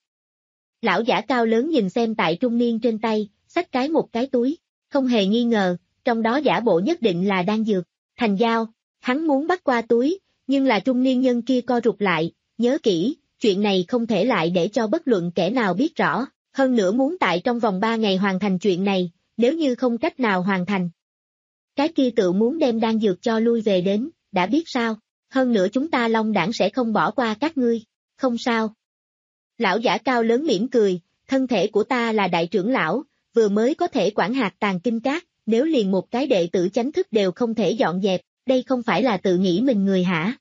Lão giả cao lớn nhìn xem tại trung niên trên tay, xách cái một cái túi, không hề nghi ngờ, trong đó giả bộ nhất định là đan dược, thành giao, hắn muốn bắt qua túi, nhưng là trung niên nhân kia co rụt lại, nhớ kỹ, chuyện này không thể lại để cho bất luận kẻ nào biết rõ, hơn nữa muốn tại trong vòng ba ngày hoàn thành chuyện này, nếu như không cách nào hoàn thành. Cái kia tự muốn đem đan dược cho lui về đến, đã biết sao, hơn nữa chúng ta Long Đảng sẽ không bỏ qua các ngươi, không sao. Lão giả cao lớn mỉm cười, thân thể của ta là đại trưởng lão, vừa mới có thể quản hạt Tàng Kinh Các, nếu liền một cái đệ tử chánh thức đều không thể dọn dẹp, đây không phải là tự nghĩ mình người hả?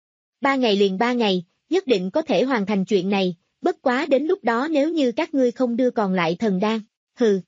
Ba ngày liền ba ngày, nhất định có thể hoàn thành chuyện này, bất quá đến lúc đó nếu như các ngươi không đưa còn lại thần đan, hừ.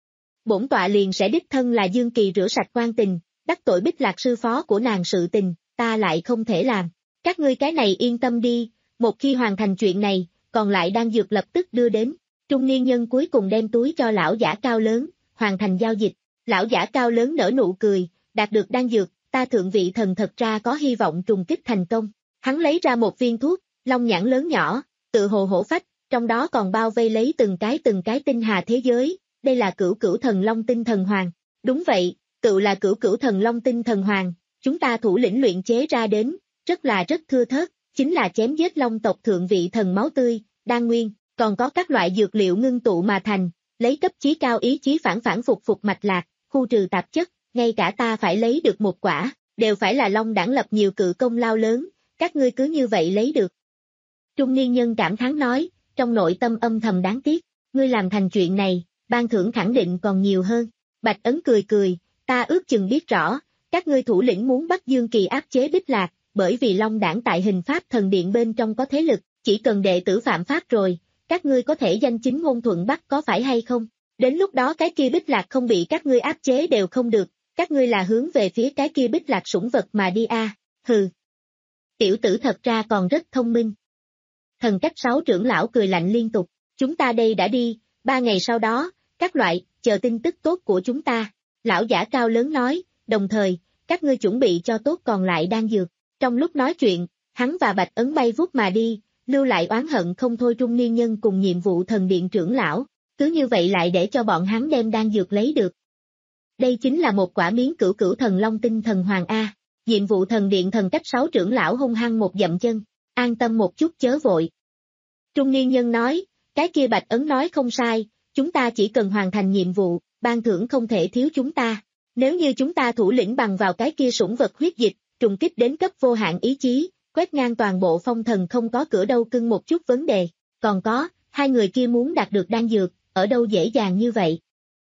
Bổn tọa liền sẽ đích thân là Dương Kỳ rửa sạch quan tình, đắc tội Bích Lạc sư phó của nàng sự tình, ta lại không thể làm. Các ngươi cái này yên tâm đi, một khi hoàn thành chuyện này, còn lại đan dược lập tức đưa đến. Trung niên nhân cuối cùng đem túi cho lão giả cao lớn, hoàn thành giao dịch. Lão giả cao lớn nở nụ cười, đạt được đan dược, ta thượng vị thần thật ra có hy vọng trùng kích thành công. Hắn lấy ra một viên thuốc, long nhãn lớn nhỏ, tự hồ hổ phách, trong đó còn bao vây lấy từng cái từng cái tinh hà thế giới, đây là cửu cửu thần long tinh thần hoàng. Đúng vậy, tự là cửu cửu thần long tinh thần hoàng, chúng ta thủ lĩnh luyện chế ra đến, rất là rất thưa thớt, chính là chém giết long tộc thượng vị thần máu tươi, đan nguyên, còn có các loại dược liệu ngưng tụ mà thành, lấy cấp chí cao ý chí phản phản phục phục mạch lạc, khu trừ tạp chất, ngay cả ta phải lấy được một quả, đều phải là Long Đảng lập nhiều cự công lao lớn, các ngươi cứ như vậy lấy được. Trung niên nhân cảm thán nói, trong nội tâm âm thầm đáng tiếc, ngươi làm thành chuyện này, ban thưởng khẳng định còn nhiều hơn. Bạch Ấn cười cười, ta ước chừng biết rõ, các ngươi thủ lĩnh muốn bắt Dương Kỳ áp chế Bích Lạc, bởi vì Long Đảng tại hình pháp thần điện bên trong có thế lực, chỉ cần đệ tử phạm pháp rồi, các ngươi có thể danh chính ngôn thuận bắt có phải hay không? Đến lúc đó cái kia Bích Lạc không bị các ngươi áp chế đều không được, các ngươi là hướng về phía cái kia Bích Lạc sủng vật mà đi a, à. Hừ. Tiểu tử thật ra còn rất thông minh. Thần cách sáu trưởng lão cười lạnh liên tục, chúng ta đây đã đi, ba ngày sau đó, các loại, chờ tin tức tốt của chúng ta. Lão giả cao lớn nói, đồng thời, các ngươi chuẩn bị cho tốt còn lại đang dược. Trong lúc nói chuyện, hắn và Bạch Ấn bay vút mà đi, lưu lại oán hận không thôi trung niên nhân cùng nhiệm vụ thần điện trưởng lão, cứ như vậy lại để cho bọn hắn đem đan dược lấy được. Đây chính là một quả miếng cửu cửu thần long tinh thần hoàng A, nhiệm vụ thần điện thần cách sáu trưởng lão hung hăng một dậm chân, an tâm một chút chớ vội. Trung niên nhân nói, cái kia Bạch Ấn nói không sai, chúng ta chỉ cần hoàn thành nhiệm vụ, ban thưởng không thể thiếu chúng ta. Nếu như chúng ta thủ lĩnh bằng vào cái kia sủng vật huyết dịch, trùng kích đến cấp vô hạn ý chí, quét ngang toàn bộ phong thần không có cửa đâu cưng một chút vấn đề. Còn có, hai người kia muốn đạt được đan dược, ở đâu dễ dàng như vậy.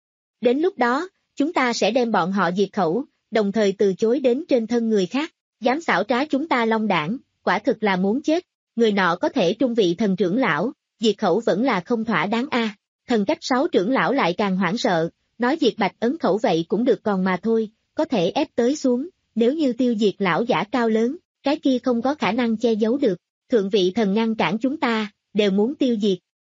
Đến lúc đó, chúng ta sẽ đem bọn họ diệt khẩu, đồng thời từ chối đến trên thân người khác, dám xảo trá chúng ta Long Đảng, quả thực là muốn chết, người nọ có thể trung vị thần trưởng lão, diệt khẩu vẫn là không thỏa đáng a. Thần cách sáu trưởng lão lại càng hoảng sợ, nói diệt Bạch Ấn khẩu vậy cũng được còn mà thôi, có thể ép tới xuống, nếu như tiêu diệt lão giả cao lớn, cái kia không có khả năng che giấu được, thượng vị thần ngăn cản chúng ta, đều muốn tiêu diệt.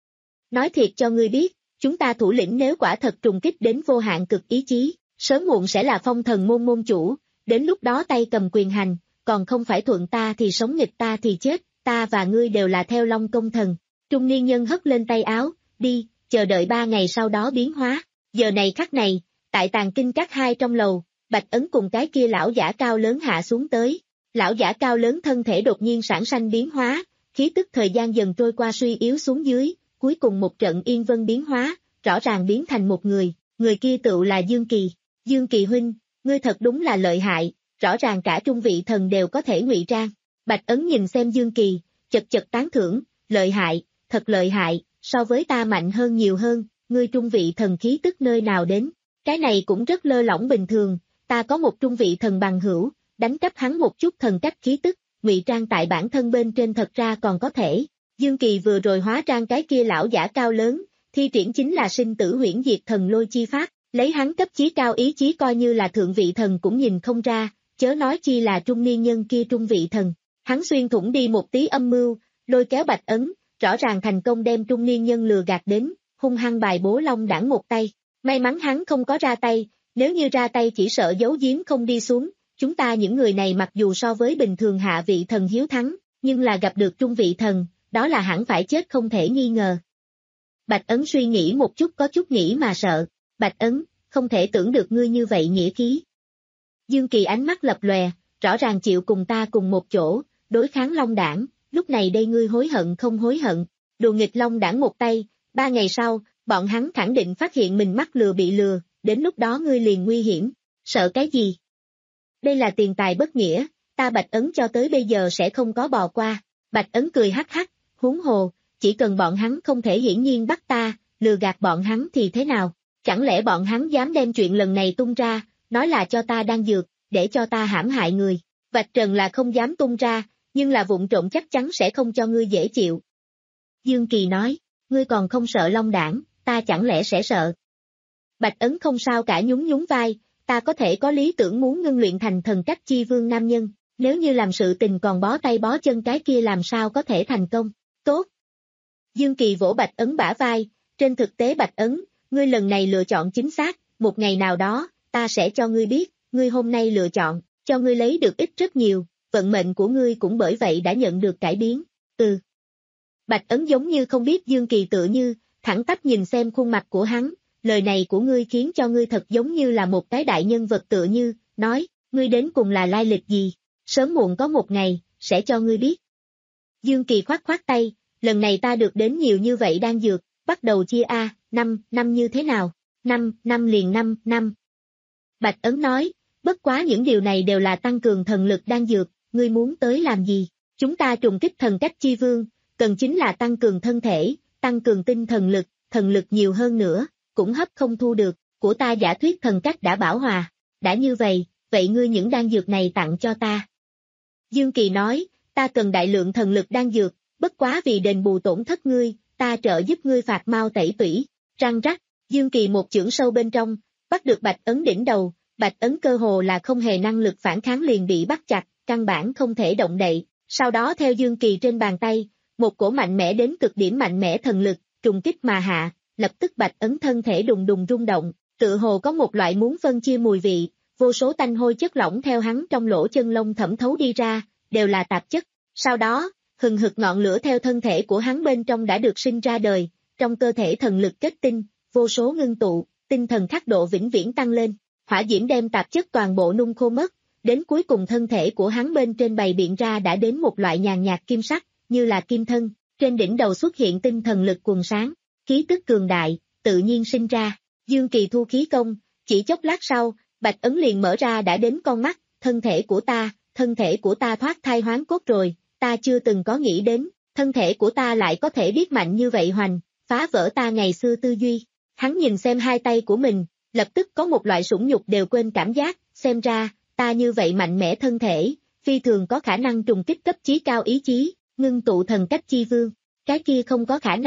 Nói thiệt cho ngươi biết, chúng ta thủ lĩnh nếu quả thật trùng kích đến vô hạn cực ý chí, sớm muộn sẽ là phong thần môn môn chủ, đến lúc đó tay cầm quyền hành, còn không phải thuận ta thì sống nghịch ta thì chết, ta và ngươi đều là theo Long công thần. Trung niên nhân hất lên tay áo, đi, chờ đợi ba ngày sau đó biến hóa. Giờ này khắc này, tại Tàng Kinh Các hai trong lầu, Bạch Ấn cùng cái kia lão giả cao lớn hạ xuống tới. Lão giả cao lớn thân thể đột nhiên sản sanh biến hóa, khí tức thời gian dần trôi qua suy yếu xuống dưới, cuối cùng một trận yên vân biến hóa, rõ ràng biến thành một người, người kia tựu là Dương Kỳ. Dương Kỳ huynh, ngươi thật đúng là lợi hại, rõ ràng cả trung vị thần đều có thể ngụy trang. Bạch Ấn nhìn xem Dương Kỳ, chật chật tán thưởng, lợi hại, thật lợi hại, so với ta mạnh hơn nhiều hơn, ngươi trung vị thần khí tức nơi nào đến, cái này cũng rất lơ lỏng bình thường, ta có một trung vị thần bằng hữu, đánh cắp hắn một chút thần cách khí tức, ngụy trang tại bản thân bên trên thật ra còn có thể. Dương Kỳ vừa rồi hóa trang cái kia lão giả cao lớn, thi triển chính là sinh tử huyễn diệt thần lôi chi pháp, lấy hắn cấp chí cao ý chí coi như là thượng vị thần cũng nhìn không ra, chớ nói chi là trung niên nhân kia trung vị thần. Hắn xuyên thủng đi một tí âm mưu, lôi kéo Bạch Ấn, rõ ràng thành công đem trung niên nhân lừa gạt đến, hung hăng bài bố Long đảng một tay. May mắn hắn không có ra tay, nếu như ra tay chỉ sợ giấu giếm không đi xuống, chúng ta những người này mặc dù so với bình thường hạ vị thần hiếu thắng, nhưng là gặp được trung vị thần, đó là hẳn phải chết không thể nghi ngờ. Bạch Ấn suy nghĩ một chút có chút nghĩ mà sợ, Bạch Ấn, không thể tưởng được ngươi như vậy nghĩa khí. Dương Kỳ ánh mắt lập lòe, rõ ràng chịu cùng ta cùng một chỗ, đối kháng Long đảng, lúc này đây ngươi hối hận không hối hận, đùa nghịch Long đảng một tay, ba ngày sau, bọn hắn khẳng định phát hiện mình mắc lừa bị lừa, đến lúc đó ngươi liền nguy hiểm, sợ cái gì? Đây là tiền tài bất nghĩa, ta Bạch Ấn cho tới bây giờ sẽ không có bò qua. Bạch Ấn cười hắc hắc, huống hồ, chỉ cần bọn hắn không thể hiển nhiên bắt ta, lừa gạt bọn hắn thì thế nào? Chẳng lẽ bọn hắn dám đem chuyện lần này tung ra, nói là cho ta đang dược, để cho ta hãm hại người. Vạch trần là không dám tung ra, nhưng là vụng trộm chắc chắn sẽ không cho ngươi dễ chịu. Dương Kỳ nói, ngươi còn không sợ Long đảng, ta chẳng lẽ sẽ sợ? Bạch Ấn không sao cả nhún nhún vai, ta có thể có lý tưởng muốn ngưng luyện thành thần cách chi vương nam nhân, nếu như làm sự tình còn bó tay bó chân cái kia làm sao có thể thành công, tốt. Dương Kỳ vỗ Bạch Ấn bả vai, trên thực tế Bạch Ấn, ngươi lần này lựa chọn chính xác, một ngày nào đó, ta sẽ cho ngươi biết, ngươi hôm nay lựa chọn, cho ngươi lấy được ít rất nhiều, vận mệnh của ngươi cũng bởi vậy đã nhận được cải biến, ừ. Bạch Ấn giống như không biết Dương Kỳ tựa như, thẳng tắp nhìn xem khuôn mặt của hắn, lời này của ngươi khiến cho ngươi thật giống như là một cái đại nhân vật tựa như, nói, ngươi đến cùng là lai lịch gì, sớm muộn có một ngày, sẽ cho ngươi biết. Dương Kỳ khoát khoát tay, lần này ta được đến nhiều như vậy đang dược, bắt đầu chia A, năm, năm như thế nào, năm, năm liền năm, năm. Bạch Ấn nói, bất quá những điều này đều là tăng cường thần lực đang dược, ngươi muốn tới làm gì, chúng ta trùng kích thần cách chi vương, cần chính là tăng cường thân thể, tăng cường tinh thần lực, thần lực nhiều hơn nữa, cũng hấp không thu được, của ta giả thuyết thần cách đã bảo hòa, đã như vậy, vậy ngươi những đan dược này tặng cho ta. Dương Kỳ nói, ta cần đại lượng thần lực đan dược, bất quá vì đền bù tổn thất ngươi, ta trợ giúp ngươi phạt mau tẩy tủy, răng rắc, Dương Kỳ một chưởng sâu bên trong, bắt được Bạch Ấn đỉnh đầu, Bạch Ấn cơ hồ là không hề năng lực phản kháng liền bị bắt chặt, căn bản không thể động đậy, sau đó theo Dương Kỳ trên bàn tay, một cổ mạnh mẽ đến cực điểm mạnh mẽ thần lực, trùng kích mà hạ, lập tức Bạch Ấn thân thể đùng đùng rung động, tựa hồ có một loại muốn phân chia mùi vị, vô số tanh hôi chất lỏng theo hắn trong lỗ chân lông thẩm thấu đi ra, đều là tạp chất, sau đó, hừng hực ngọn lửa theo thân thể của hắn bên trong đã được sinh ra đời, trong cơ thể thần lực kết tinh, vô số ngưng tụ, tinh thần khắc độ vĩnh viễn tăng lên, hỏa diễm đem tạp chất toàn bộ nung khô mất, đến cuối cùng thân thể của hắn bên trên bày biện ra đã đến một loại nhàn nhạt kim sắc, như là kim thân, trên đỉnh đầu xuất hiện tinh thần lực quần sáng, khí tức cường đại, tự nhiên sinh ra, Dương Kỳ thu khí công, chỉ chốc lát sau, Bạch Ấn liền mở ra đã đến con mắt, thân thể của ta, thân thể của ta thoát thai hoán cốt rồi, ta chưa từng có nghĩ đến, thân thể của ta lại có thể biết mạnh như vậy hoành, phá vỡ ta ngày xưa tư duy, hắn nhìn xem hai tay của mình, lập tức có một loại sủng nhục đều quên cảm giác, xem ra, ta như vậy mạnh mẽ thân thể, phi thường có khả năng trùng kích cấp chí cao ý chí, ngưng tụ thần cách chi vương, cái kia không có khả năng,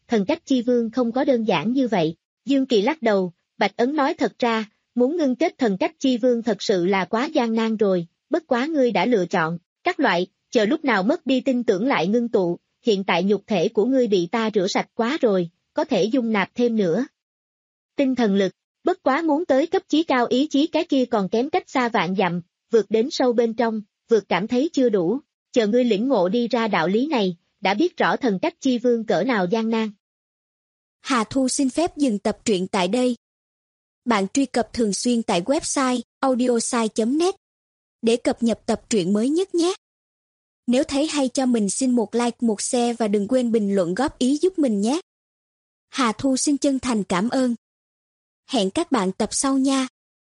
thần cách chi vương không có đơn giản như vậy. Dương Kỳ lắc đầu, Bạch Ấn nói thật ra, muốn ngưng kết thần cách chi vương thật sự là quá gian nan rồi, bất quá ngươi đã lựa chọn, các loại, chờ lúc nào mất đi tin tưởng lại ngưng tụ, hiện tại nhục thể của ngươi bị ta rửa sạch quá rồi, có thể dung nạp thêm nữa. Tinh thần lực, bất quá muốn tới cấp chí cao ý chí cái kia còn kém cách xa vạn dặm, vượt đến sâu bên trong, vượt cảm thấy chưa đủ, chờ ngươi lĩnh ngộ đi ra đạo lý này, đã biết rõ thần cách chi vương cỡ nào gian nan. Hà Thu xin phép dừng tập truyện tại đây. Bạn truy cập thường xuyên tại website audiosai chấm net để cập nhật tập truyện mới nhất nhé. Nếu thấy hay cho mình xin một like, một share và đừng quên bình luận góp ý giúp mình nhé. Hà Thu xin chân thành cảm ơn. Hẹn các bạn tập sau nha.